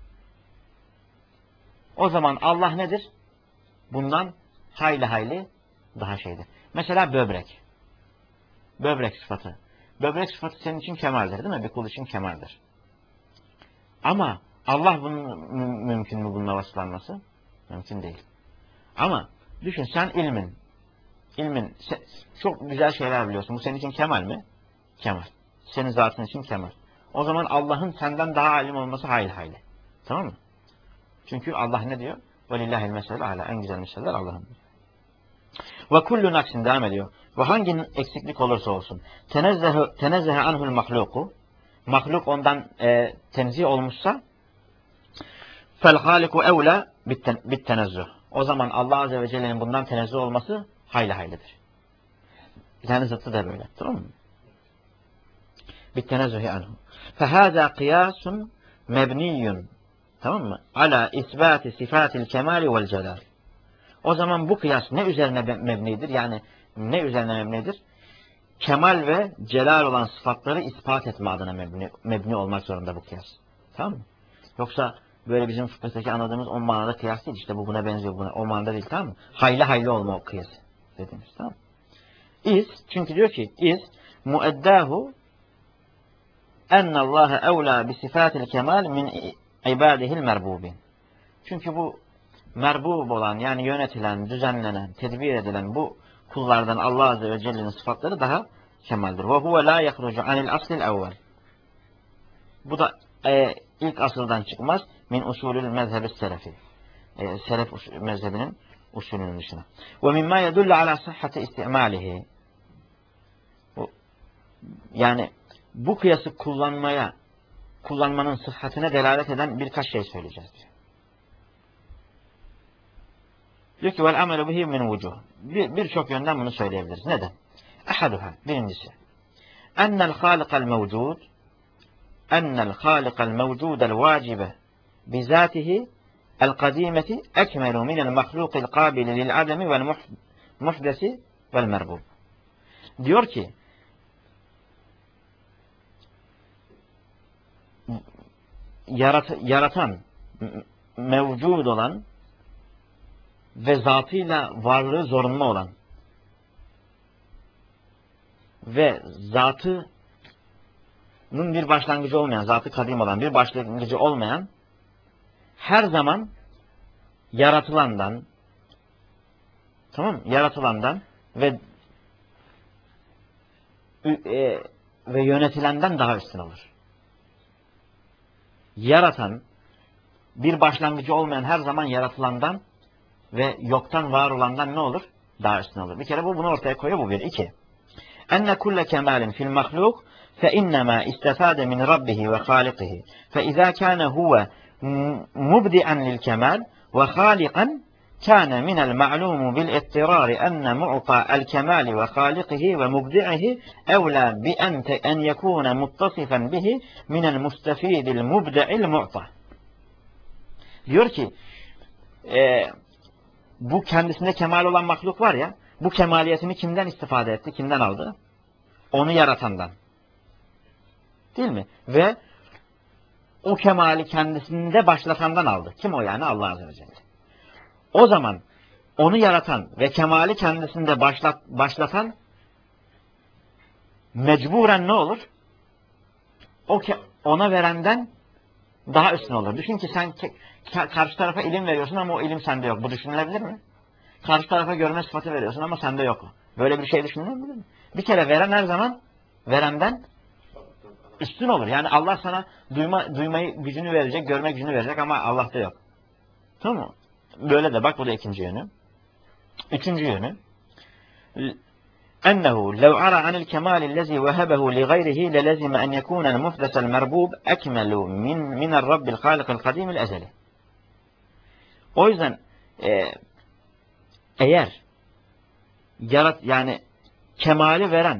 O zaman Allah nedir? Bundan hayli hayli daha şeydir. Mesela böbrek. Böbrek sıfatı. Böbrek sıfatı senin için kemaldir değil mi? Bir kul için kemaldir. Ama Allah bunun mümkün mü bununla vasıflanması? Mümkün değil. Ama düşün sen ilmin. İlmin çok güzel şeyler biliyorsun. Bu senin için kemal mi? Kemal. Senin zatın için kemal. O zaman Allah'ın senden daha alim olması hayli hayli. Tamam mı? Çünkü Allah ne diyor? وَلِلَّهِ الْمَسَلَ hala en güzel meseleler Allah'ın. Ve kullu naksin devam ediyor. Ve hangi eksiklik olursa olsun. Tenezzehe anhul mahluku. Mahluk ondan e, tenzih olmuşsa fel haliku evla bit tenezzuh. O zaman Allah Azze ve Celle'nin bundan tenezzüh olması hayli haylidir. Yani zıttı da böyle. Tamam mı? Bit tenezzuhi anhu. Fehâzâ kıyâsun mebniyyun. Tamam mı? Ala isbâti sifatil kemali vel celal. O zaman bu kıyas ne üzerine mebnidir? Yani ne üzerine mebnidir? Kemal ve celal olan sıfatları ispat etme adına mebni, mebni olmak zorunda bu kıyas. Tamam mı? Yoksa böyle bizim fıkıhtaki anladığımız o manada kıyas değil. İşte bu buna benziyor. Buna, o manada değil. Tamam mı? Hayli hayli olma o kıyas dediğimiz. Tamam mı? İz, çünkü diyor ki iz mueddahu ennallâhe evlâ bi sifatil kemal min ibadihil merbubin. Çünkü bu merbub olan yani yönetilen, düzenlenen, tedbir edilen bu kullardan Allah Azze ve Celle'nin sıfatları daha kemaldir. Ve huve la yahrucu anil aslil evvel. Bu da e, ilk asıldan çıkmaz. Min usulül mezhebi selefi. E, selef us mezhebinin usulünün dışına. Ve mimma yedullu ala sahhati istimalihi. Yani bu kıyası kullanmaya, kullanmanın sıhhatine delalet eden birkaç şey söyleyeceğiz diyor. Diyor ki vel amelu bihi min vucuh. Birçok bir yönden bunu söyleyebiliriz. Neden? Ahaduha. Birincisi. Ennel halikal mevcud ennel halikal mevcudel vacibe bizatihi el kadimeti ekmelu minel mahlukil kabili lil ademi vel muhdesi vel merbub. Diyor ki yarat yaratan, mevcud olan ve zatıyla varlığı zorunlu olan ve zatının bir başlangıcı olmayan, zatı kadim olan, bir başlangıcı olmayan her zaman yaratılandan, tamam mı? Yaratılandan ve e, ve yönetilenden daha üstün olur. Yaratan, bir başlangıcı olmayan her zaman yaratılandan ve yoktan var olandan ne olur? Daha üstün olur. Bir kere bu bunu ortaya koyuyor, bu bir. İki. Enne kulle kemalin fil mahluk fe innema istefade min rabbihi ve halikihi. Fe izâ kâne huve mubdi'an lil kemal ve halikan kâne minel ma'lumu bil ittirari enne mu'ta el kemali ve halikihi ve mubdi'ihi evlâ bi en yekûne muttasifan bihi minel mustafidil mubdi'il mu'ta. Diyor ki e, bu kendisinde kemal olan mahluk var ya, bu kemaliyetini kimden istifade etti, kimden aldı? Onu yaratandan. Değil mi? Ve o kemali kendisinde başlatandan aldı. Kim o yani? Allah Azze ve Celle. O zaman onu yaratan ve kemali kendisinde başlat, başlatan mecburen ne olur? O ona verenden daha üstün olur. Düşün ki sen Ka- karşı tarafa ilim veriyorsun ama o ilim sende yok. Bu düşünülebilir mi? Karşı tarafa görme sıfatı veriyorsun ama sende yok o. Böyle bir şey düşünülebilir mi? Bir kere veren her zaman verenden üstün olur. Yani Allah sana duyma, duymayı gücünü verecek, görme gücünü verecek ama Allah'ta yok. Tamam mı? Böyle de bak, bu da ikinci yönü. Üçüncü yönü. أنه لو عرى عن الكمال الذي وهبه لغيره للزم أن يكون المفلس المربوب أكمل من من الرب الخالق القديم الأزلي. O yüzden e, eğer yarat yani kemali veren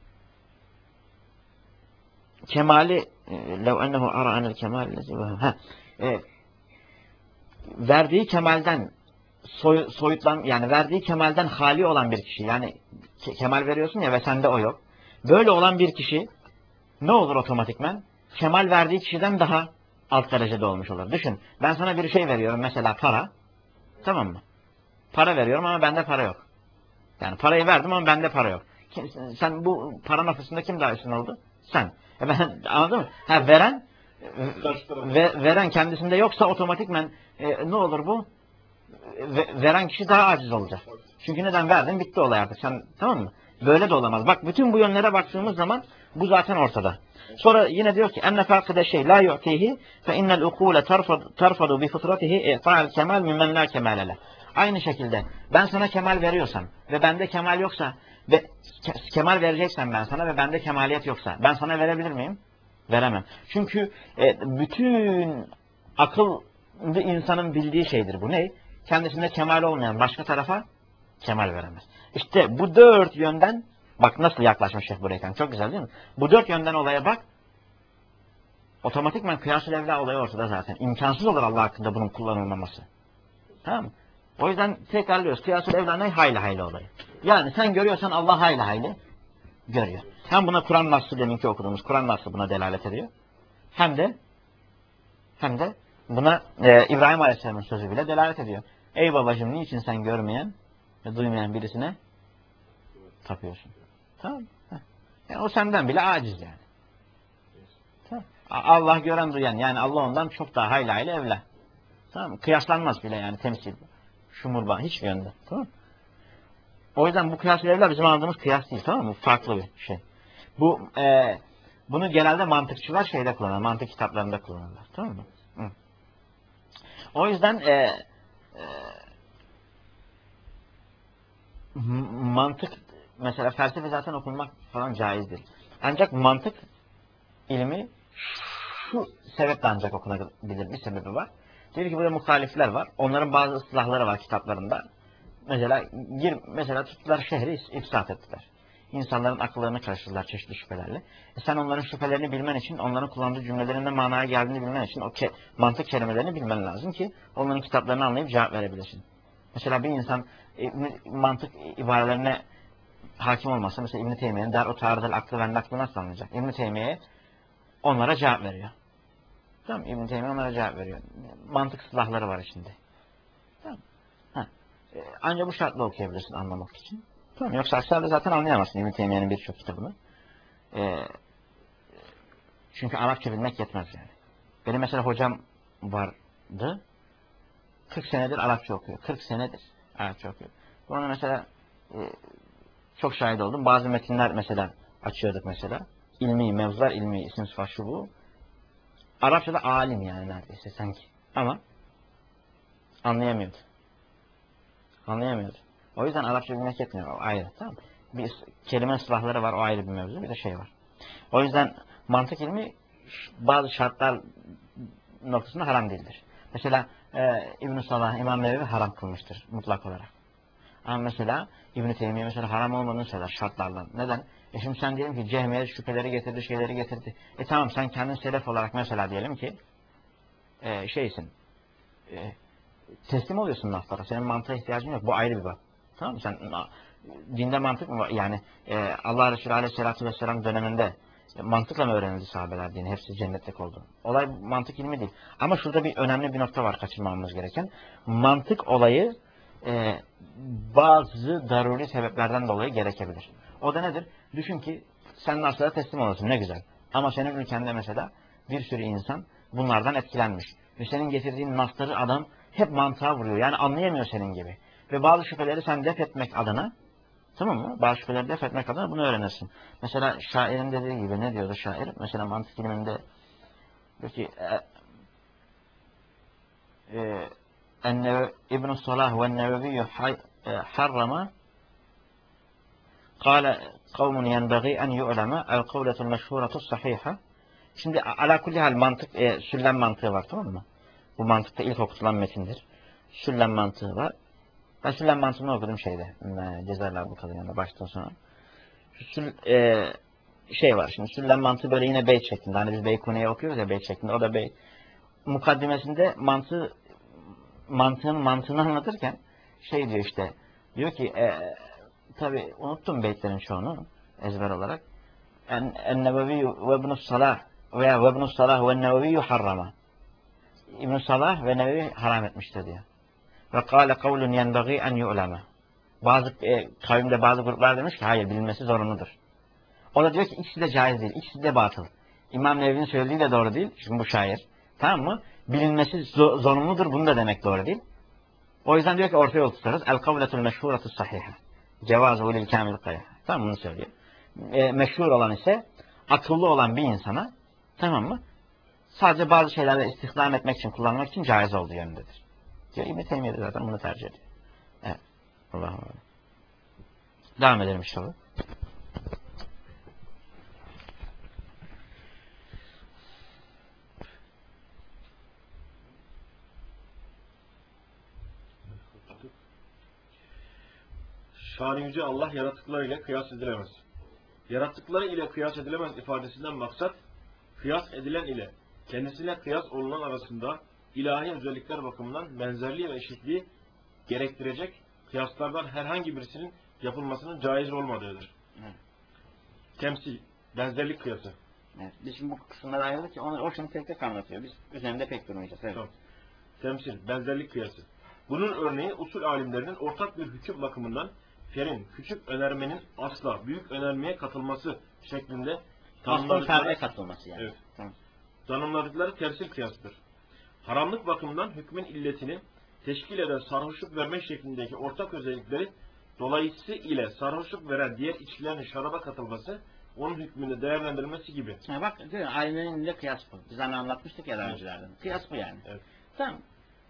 kemali لو أنه عرى عن الكمال الذي وهبه verdiği kemalden soy, soyutlan yani verdiği kemalden hali olan bir kişi, yani ke kemal veriyorsun ya ve sende o yok. Böyle olan bir kişi ne olur otomatikman? Kemal verdiği kişiden daha alt derecede olmuş olur. Düşün, ben sana bir şey veriyorum, mesela para. Tamam mı? Para veriyorum ama bende para yok. Yani parayı verdim ama bende para yok. Sen bu para noktasında kim daha üstün oldu? Sen. E ben, anladın mı? Ha, veren ve, veren kendisinde yoksa otomatikman e, ne olur bu? Ve, veren kişi daha aciz olacak. Çünkü neden verdin? Bitti olay artık. Sen, tamam mı? Böyle de olamaz. Bak, bütün bu yönlere baktığımız zaman bu zaten ortada. Sonra yine diyor ki enne farkıda şey la yu'tihi fe innel ukule terfadu bi fıtratihi i'ta'al kemal mimmen la kemalele. Aynı şekilde ben sana kemal veriyorsam ve bende kemal yoksa ve kemal vereceksen ben sana ve bende kemaliyet yoksa ben sana verebilir miyim? Veremem. Çünkü e, bütün akıllı insanın bildiği şeydir bu. Ne? Kendisinde kemal olmayan başka tarafa kemal veremez. İşte bu dört yönden bak nasıl yaklaşmış Şeyh Bureykan. Çok güzel değil mi? Bu dört yönden olaya bak. Otomatikman kıyas-ül evla olayı ortada zaten. İmkansız olur Allah hakkında bunun kullanılmaması. Tamam mı? O yüzden tekrarlıyoruz. Kıyas-ül evla ne? Hayli hayli olayı. Yani sen görüyorsan Allah hayli hayli görüyor. Hem buna Kur'an nasıl deminki okuduğumuz Kur'an nasıl buna delalet ediyor. Hem de hem de buna e, İbrahim Aleyhisselam'ın sözü bile delalet ediyor. Ey babacığım, niçin sen görmeyen ve duymayan birisine tapıyorsun? Tamam. Yani o senden bile aciz yani. Tamam. Allah gören duyan, yani Allah ondan çok daha hayli hayli evla. Tamam. Kıyaslanmaz bile yani temsil. Şumurba hiçbir yönde. Tamam. O yüzden bu kıyas evla bizim anladığımız kıyas değil, tamam mı? Farklı bir şey. Bu e, bunu genelde mantıkçılar şeyde kullanır. Mantık kitaplarında kullanırlar. Tamam mı? Hı. O yüzden e, e, mantık mesela felsefe zaten okunmak falan caizdir. Ancak mantık ilmi şu sebeple ancak okunabilir. Bir sebebi var. Diyor ki burada muhalifler var. Onların bazı ıslahları var kitaplarında. Mesela gir, mesela tuttular şehri ifsat ettiler. İnsanların akıllarını karıştırdılar çeşitli şüphelerle. E sen onların şüphelerini bilmen için, onların kullandığı cümlelerin ne manaya geldiğini bilmen için o ke mantık kelimelerini bilmen lazım ki onların kitaplarını anlayıp cevap verebilirsin. Mesela bir insan e, mantık ibarelerine hakim olmasa, mesela İbn-i Teymiye'nin der o tarihel aklı ve naklı nasıl anlayacak? İbn-i Teymiye onlara cevap veriyor. Tamam, İbn-i Teymiye onlara cevap veriyor. Mantık silahları var içinde. Tamam. Ha. E, ancak bu şartla okuyabilirsin anlamak için. Tamam, yoksa aksarda zaten anlayamazsın İbn-i Teymiye'nin birçok kitabını. E, çünkü Arapça bilmek yetmez yani. Benim mesela hocam vardı. kırk senedir Arapça okuyor. kırk senedir Arapça okuyor. Buna mesela e, çok şahit oldum. Bazı metinler mesela açıyorduk mesela. İlmi, mevzular ilmi, isim sıfat şu bu. Arapçada alim yani neredeyse sanki. Ama anlayamıyordu. Anlayamıyordu. O yüzden Arapça bilmek yetmiyor. O ayrı. Tamam. Bir kelime silahları var. O ayrı bir mevzu. Bir de şey var. O yüzden mantık ilmi bazı şartlar noktasında haram değildir. Mesela e, İbn-i Salah, İmam Nevevi haram kılmıştır mutlak olarak. Ama mesela İbn-i Teymiye mesela haram olmadığını söyler şartlarla. Neden? E şimdi sen diyelim ki Cehmiye şüpheleri getirdi, şeyleri getirdi. E tamam, sen kendin selef olarak mesela diyelim ki e, şeysin, e, teslim oluyorsun laflara. Senin mantığa ihtiyacın yok. Bu ayrı bir bak. Tamam mı? Sen dinde mantık mı var? Yani e, Allah Resulü Aleyhisselatü Vesselam döneminde e, mantıkla mı öğrenildi sahabeler dini? Hepsi cennetlik oldu. Olay mantık ilmi değil. Ama şurada bir önemli bir nokta var kaçırmamamız gereken. Mantık olayı e, bazı daruri sebeplerden dolayı gerekebilir. O da nedir? Düşün ki sen nasıl teslim olasın, ne güzel. Ama senin ülkende mesela bir sürü insan bunlardan etkilenmiş. Ve senin getirdiğin nasları adam hep mantığa vuruyor. Yani anlayamıyor senin gibi. Ve bazı şüpheleri sen def etmek adına, tamam mı? Bazı şüpheleri def etmek adına bunu öğrenirsin. Mesela şairin dediği gibi, ne diyordu şair? Mesela mantık iliminde diyor ki e, İbn-i Salah ve Neveviyyü harrama kâle kavmun yenbagî en yu'leme el kavletul meşhuretus sahiha. Şimdi ala kulli hal mantık, e, süllem mantığı var, tamam mı? Bu mantıkta ilk okutulan metindir. Süllem mantığı var. Ben süllem mantığını okudum şeyde. Cezayirler bu kadar yanında baştan sona. Sül, e, şey var şimdi, süllem mantığı böyle yine beyt şeklinde. Hani biz Beykune'ye okuyoruz ya beyt şeklinde. O da beyt. Mukaddimesinde mantığı, mantığın mantığını anlatırken şey diyor işte. Diyor ki e, tabi unuttum beytlerin çoğunu ezber olarak. En-Nevevi ve İbn-i Salah veya ve İbn-i Salah ve Nevevi harrama. İbn-i Salah ve Nevevi haram etmiştir diyor. Ve kâle kavlun yenbagî en yu'leme. Bazı e, kavimde bazı gruplar demiş ki hayır, bilinmesi zorunludur. O da diyor ki ikisi de caiz değil, ikisi de batıl. İmam Nevevi'nin söylediği de doğru değil. Çünkü bu şair. Tamam mı? Bilinmesi zorunludur, bunu da demek doğru değil. O yüzden diyor ki ortaya yol tutarız. El kavletul meşhuretus sahiha. Cevazu lil kamil kaya. Tamam, bunu söylüyor. E, meşhur olan ise akıllı olan bir insana, tamam mı? Sadece bazı şeylerle istihdam etmek için, kullanmak için caiz olduğu yönündedir. Diyor İbn-i Teymiye de zaten bunu tercih ediyor. Evet. Allah'a emanet. Devam edelim inşallah. Şan-ı Yüce Allah yarattıklarıyla kıyas edilemez. Yarattıkları ile kıyas edilemez ifadesinden maksat, kıyas edilen ile kendisine kıyas olunan arasında ilahi özellikler bakımından benzerliği ve eşitliği gerektirecek kıyaslardan herhangi birisinin yapılmasının caiz olmadığıdır. Evet. Temsil, benzerlik kıyası. Evet. Biz şimdi bu kısımlara ayrıldık ki onu, o şimdi tek tek anlatıyor. Biz üzerinde pek durmayacağız. Evet. Tamam. Temsil, benzerlik kıyası. Bunun örneği usul alimlerinin ortak bir hüküm bakımından ferin, küçük önermenin asla büyük önermeye katılması şeklinde tanımladıkları katılması yani. Evet. Tamam. Tanımladıkları temsil kıyasıdır. Haramlık bakımından hükmün illetini teşkil eden sarhoşluk verme şeklindeki ortak özellikleri dolayısıyla ile sarhoşluk veren diğer içkilerin şaraba katılması, onun hükmünde değerlendirilmesi gibi. Ha, bak diyor, alimlerin de kıyas bu. Biz hani anlatmıştık ya daha öncelerden. Kıyas bu yani. Evet. Tamam.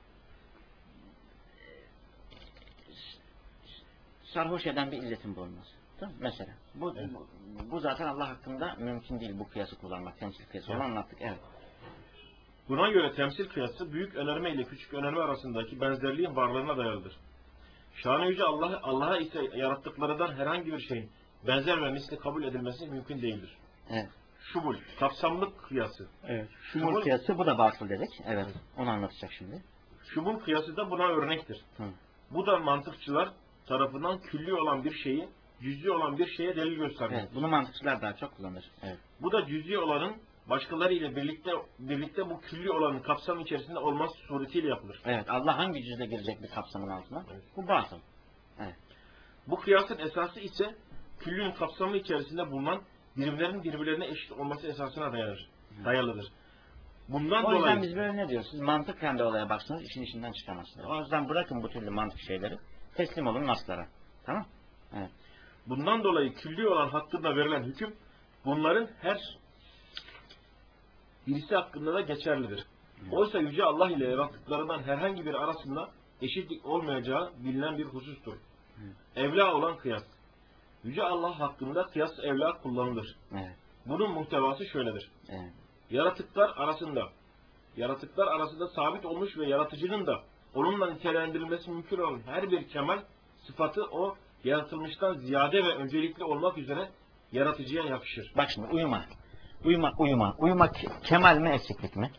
Sarhoş eden bir illetin bulunması. Tamam mesela. Bu, evet. bu, bu zaten Allah hakkında mümkün değil, bu kıyası kullanmak. Temsil kıyası. Onu evet. anlattık. Evet. Buna göre temsil kıyası büyük önerme ile küçük önerme arasındaki benzerliğin varlığına dayalıdır. Şan-ı Yüce Allah, Allah'a ise yarattıklarından herhangi bir şeyin benzer ve misli kabul edilmesi mümkün değildir. Evet. Şumul, kapsamlık kıyası. Evet. Şumul, Şumul kıyası, bu da batıl dedik. Evet. evet. Onu anlatacak şimdi. Şumul kıyası da buna örnektir. Hı. Bu da mantıkçılar tarafından külli olan bir şeyi cüz'i olan bir şeye delil göstermek. Evet, bunu mantıkçılar daha çok kullanır. Evet. Bu da cüz'i olanın başkaları ile birlikte birlikte bu külli olanın kapsam içerisinde olması suretiyle yapılır. Evet, Allah hangi cüz'de girecek bir kapsamın altına? Evet. Bu batıl. Evet. Bu kıyasın esası ise küllünün kapsamı içerisinde bulunan birimlerin birbirlerine eşit olması esasına dayanır. Hı. Dayalıdır. Bundan o yüzden dolayı biz böyle ne diyoruz? Siz mantıken de olaya baksınız, işin içinden çıkamazsınız. O yüzden bırakın bu türlü mantık şeyleri. Teslim olun naslara. Tamam? Evet. Bundan dolayı külli olan hakkında verilen hüküm bunların her birisi hakkında da geçerlidir. Evet. Oysa Yüce Allah ile yarattıklarından herhangi bir arasında eşitlik olmayacağı bilinen bir husustur. Evet. Evla olan kıyas. Yüce Allah hakkında kıyas evla kullanılır. Evet. Bunun muhtevası şöyledir. Evet. Yaratıklar arasında yaratıklar arasında sabit olmuş ve yaratıcının da onunla nitelendirilmesi mümkün olan her bir kemal sıfatı o yaratılmıştan ziyade ve öncelikli olmak üzere yaratıcıya yakışır. Bak şimdi uyuma. Uyuma, uyuma. Uyuma kemal mi, eksiklik mi?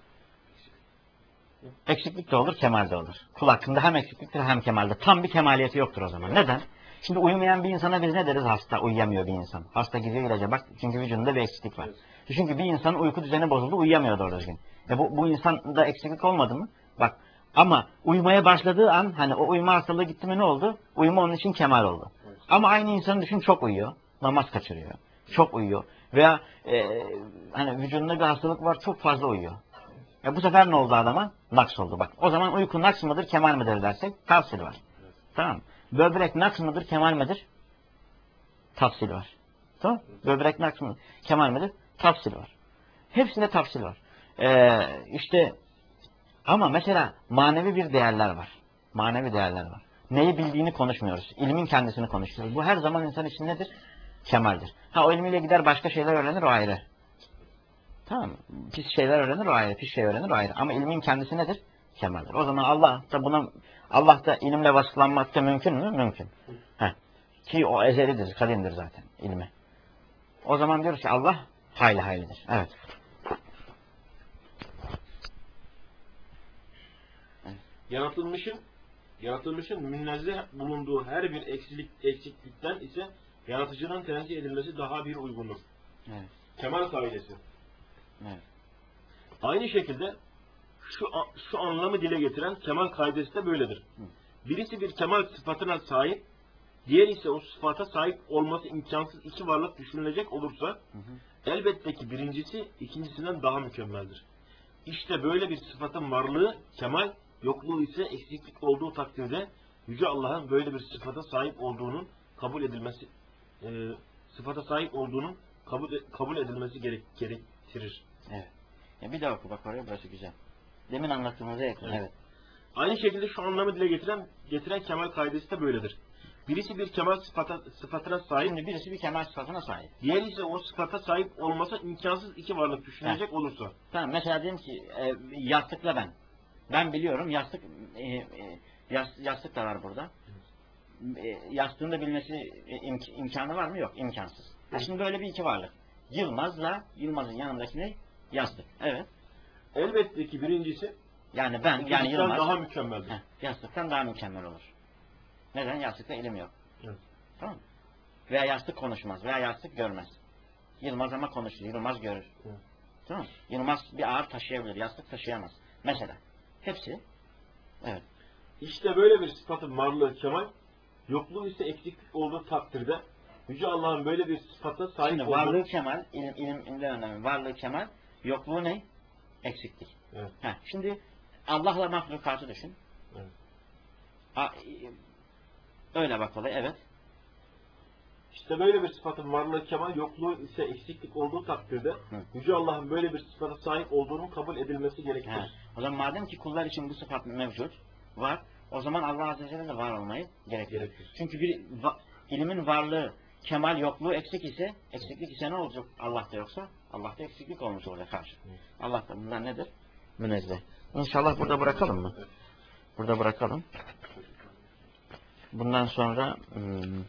Eksiklik de olur, kemal de olur. Kul hakkında hem eksikliktir hem kemalde. Tam bir kemaliyeti yoktur o zaman. Neden? Şimdi uyumayan bir insana biz ne deriz? Hasta, uyuyamıyor bir insan. Hasta gidiyor ilaca bak, çünkü vücudunda bir eksiklik var. Evet. Çünkü bir insanın uyku düzeni bozuldu, uyuyamıyor doğru düzgün. E bu, bu insanda eksiklik olmadı mı? Bak, ama uyumaya başladığı an, hani o uyuma hastalığı gitti mi ne oldu? Uyuma onun için kemal oldu. Evet. Ama aynı insanın düşün, çok uyuyor, namaz kaçırıyor, çok uyuyor. Veya e, hani vücudunda bir hastalık var, çok fazla uyuyor. E bu sefer ne oldu adama? Naks oldu bak. O zaman uyku naks mıdır, kemal midir dersek tafsil var. Evet. Tamam. Böbrek naks mıdır, kemal midir? Tafsil var. Tamam. Böbrek naks mıdır, kemal midir? Tafsil var. Hepsinde tafsil var. Ee, işte ama mesela manevi bir değerler var. Manevi değerler var. Neyi bildiğini konuşmuyoruz. İlmin kendisini konuşuyoruz. Bu her zaman insan için nedir? Kemaldir. Ha o ilmiyle gider başka şeyler öğrenir, o ayrı. Tamam mı? Pis şeyler öğrenir, o ayrı. Pis şey öğrenir, o ayrı. Ama ilmin kendisi nedir? Kemaldir. O zaman Allah da buna, Allah da ilimle vasıflanmak da mümkün mü? Mümkün. Heh. Ki o ezelidir, kadimdir zaten ilmi. O zaman diyoruz ki Allah hayli haylidir. Evet. Yaratılmışın, yaratılmışın münezzeh bulunduğu her bir eksilik, eksiklikten ise yaratıcının tenzih edilmesi daha bir uygundur. Evet. Kemal kaidesi. Evet. Aynı şekilde şu şu anlamı dile getiren kemal kaidesi de böyledir. Birisi bir kemal sıfatına sahip, diğer ise o sıfata sahip olması imkansız iki varlık düşünülecek olursa, hı hı, elbette ki birincisi ikincisinden daha mükemmeldir. İşte böyle bir sıfatın varlığı kemal, yokluğu ise eksiklik olduğu takdirde Yüce Allah'ın böyle bir sıfata sahip olduğunun kabul edilmesi e, sıfata sahip olduğunun kabul kabul edilmesi gerek, gerektirir. Evet. Ya bir daha oku bak oraya, burası güzel. Demin anlattığımıza yakın. Evet. Evet. Aynı şekilde şu anlamı dile getiren getiren kemal kaidesi de böyledir. Birisi bir kemal sıfata, sıfatına sahip, Şimdi birisi bir kemal sıfatına sahip. diğeri ise o sıfata sahip olmasa imkansız iki varlık düşünecek olursa. Tamam, mesela diyelim ki e, yastıkla ben. Ben biliyorum yastık e, e, yas, yastık da var burada. E, yastığın da bilmesi e, imk, imkanı var mı? Yok, imkansız. Ha, şimdi böyle bir iki varlık. Yılmaz'la Yılmaz'ın yanındaki ne? Yastık. Evet. Elbette ki birincisi yani ben yani Yılmaz daha mükemmeldir. Heh, yastıktan daha mükemmel olur. Neden? Yastıkta ilim yok. Evet. Tamam mı? Veya yastık konuşmaz. Veya yastık görmez. Yılmaz ama konuşur. Yılmaz görür. Evet. Tamam mı? Yılmaz bir ağır taşıyabilir. Yastık taşıyamaz. Mesela. Hepsi. Evet. İşte böyle bir sıfatın varlığı kemal, yokluğu ise eksiklik olduğu takdirde Yüce Allah'ın böyle bir sıfata sahip Şimdi olduğu... varlığı kemal, ilim, ilim, ilimden önemli. Varlığı kemal, yokluğu ne? Eksiklik. Evet. Heh, şimdi Allah'la mahlukatı düşün. Evet. Ha, öyle bak olay, evet. İşte böyle bir sıfatın varlığı kemal, yokluğu ise eksiklik olduğu takdirde Hı. Yüce Allah'ın böyle bir sıfata sahip olduğunun kabul edilmesi gerekir. He. O zaman madem ki kullar için bu sıfat mevcut, var, o zaman Allah Azze ve Celle de var olmayı gerektirir. Gerekir. Çünkü bir va, ilimin varlığı, kemal, yokluğu eksik ise, eksiklik ise ne olacak Allah'ta yoksa? Allah'ta eksiklik olmuş olacak karşı. Hı. Allah'ta bunlar nedir? Münezzeh. İnşallah burada bırakalım mı? Evet. Burada bırakalım. Bundan sonra hmm,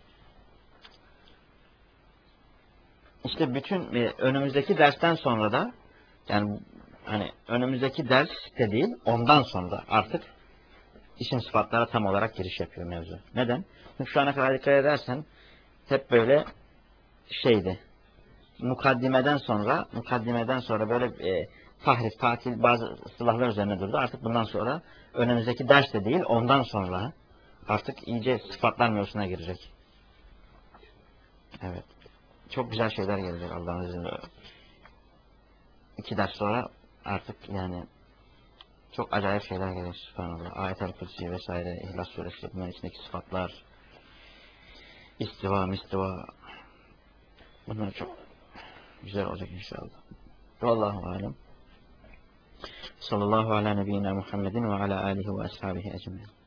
işte bütün e, önümüzdeki dersten sonra da yani hani önümüzdeki ders de değil ondan sonra artık isim sıfatlara tam olarak giriş yapıyor mevzu. Neden? Çünkü şu ana kadar dikkat edersen hep böyle şeydi. Mukaddimeden sonra mukaddimeden sonra böyle e, tahrif, tatil bazı silahlar üzerine durdu. Artık bundan sonra önümüzdeki ders de değil ondan sonra artık iyice sıfatlar mevzusuna girecek. Evet. Çok güzel şeyler gelecek Allah'ın izniyle. İki ders sonra artık yani çok acayip şeyler gelecek subhanallah. Ayet-el Kürsi vesaire, İhlas Suresi, bunların içindeki sıfatlar, istiva, mistiva, bunlar çok güzel olacak inşallah. Vallahu alem. Sallallahu ala nebiyyina Muhammedin ve ala alihi ve ashabihi ecmaîn.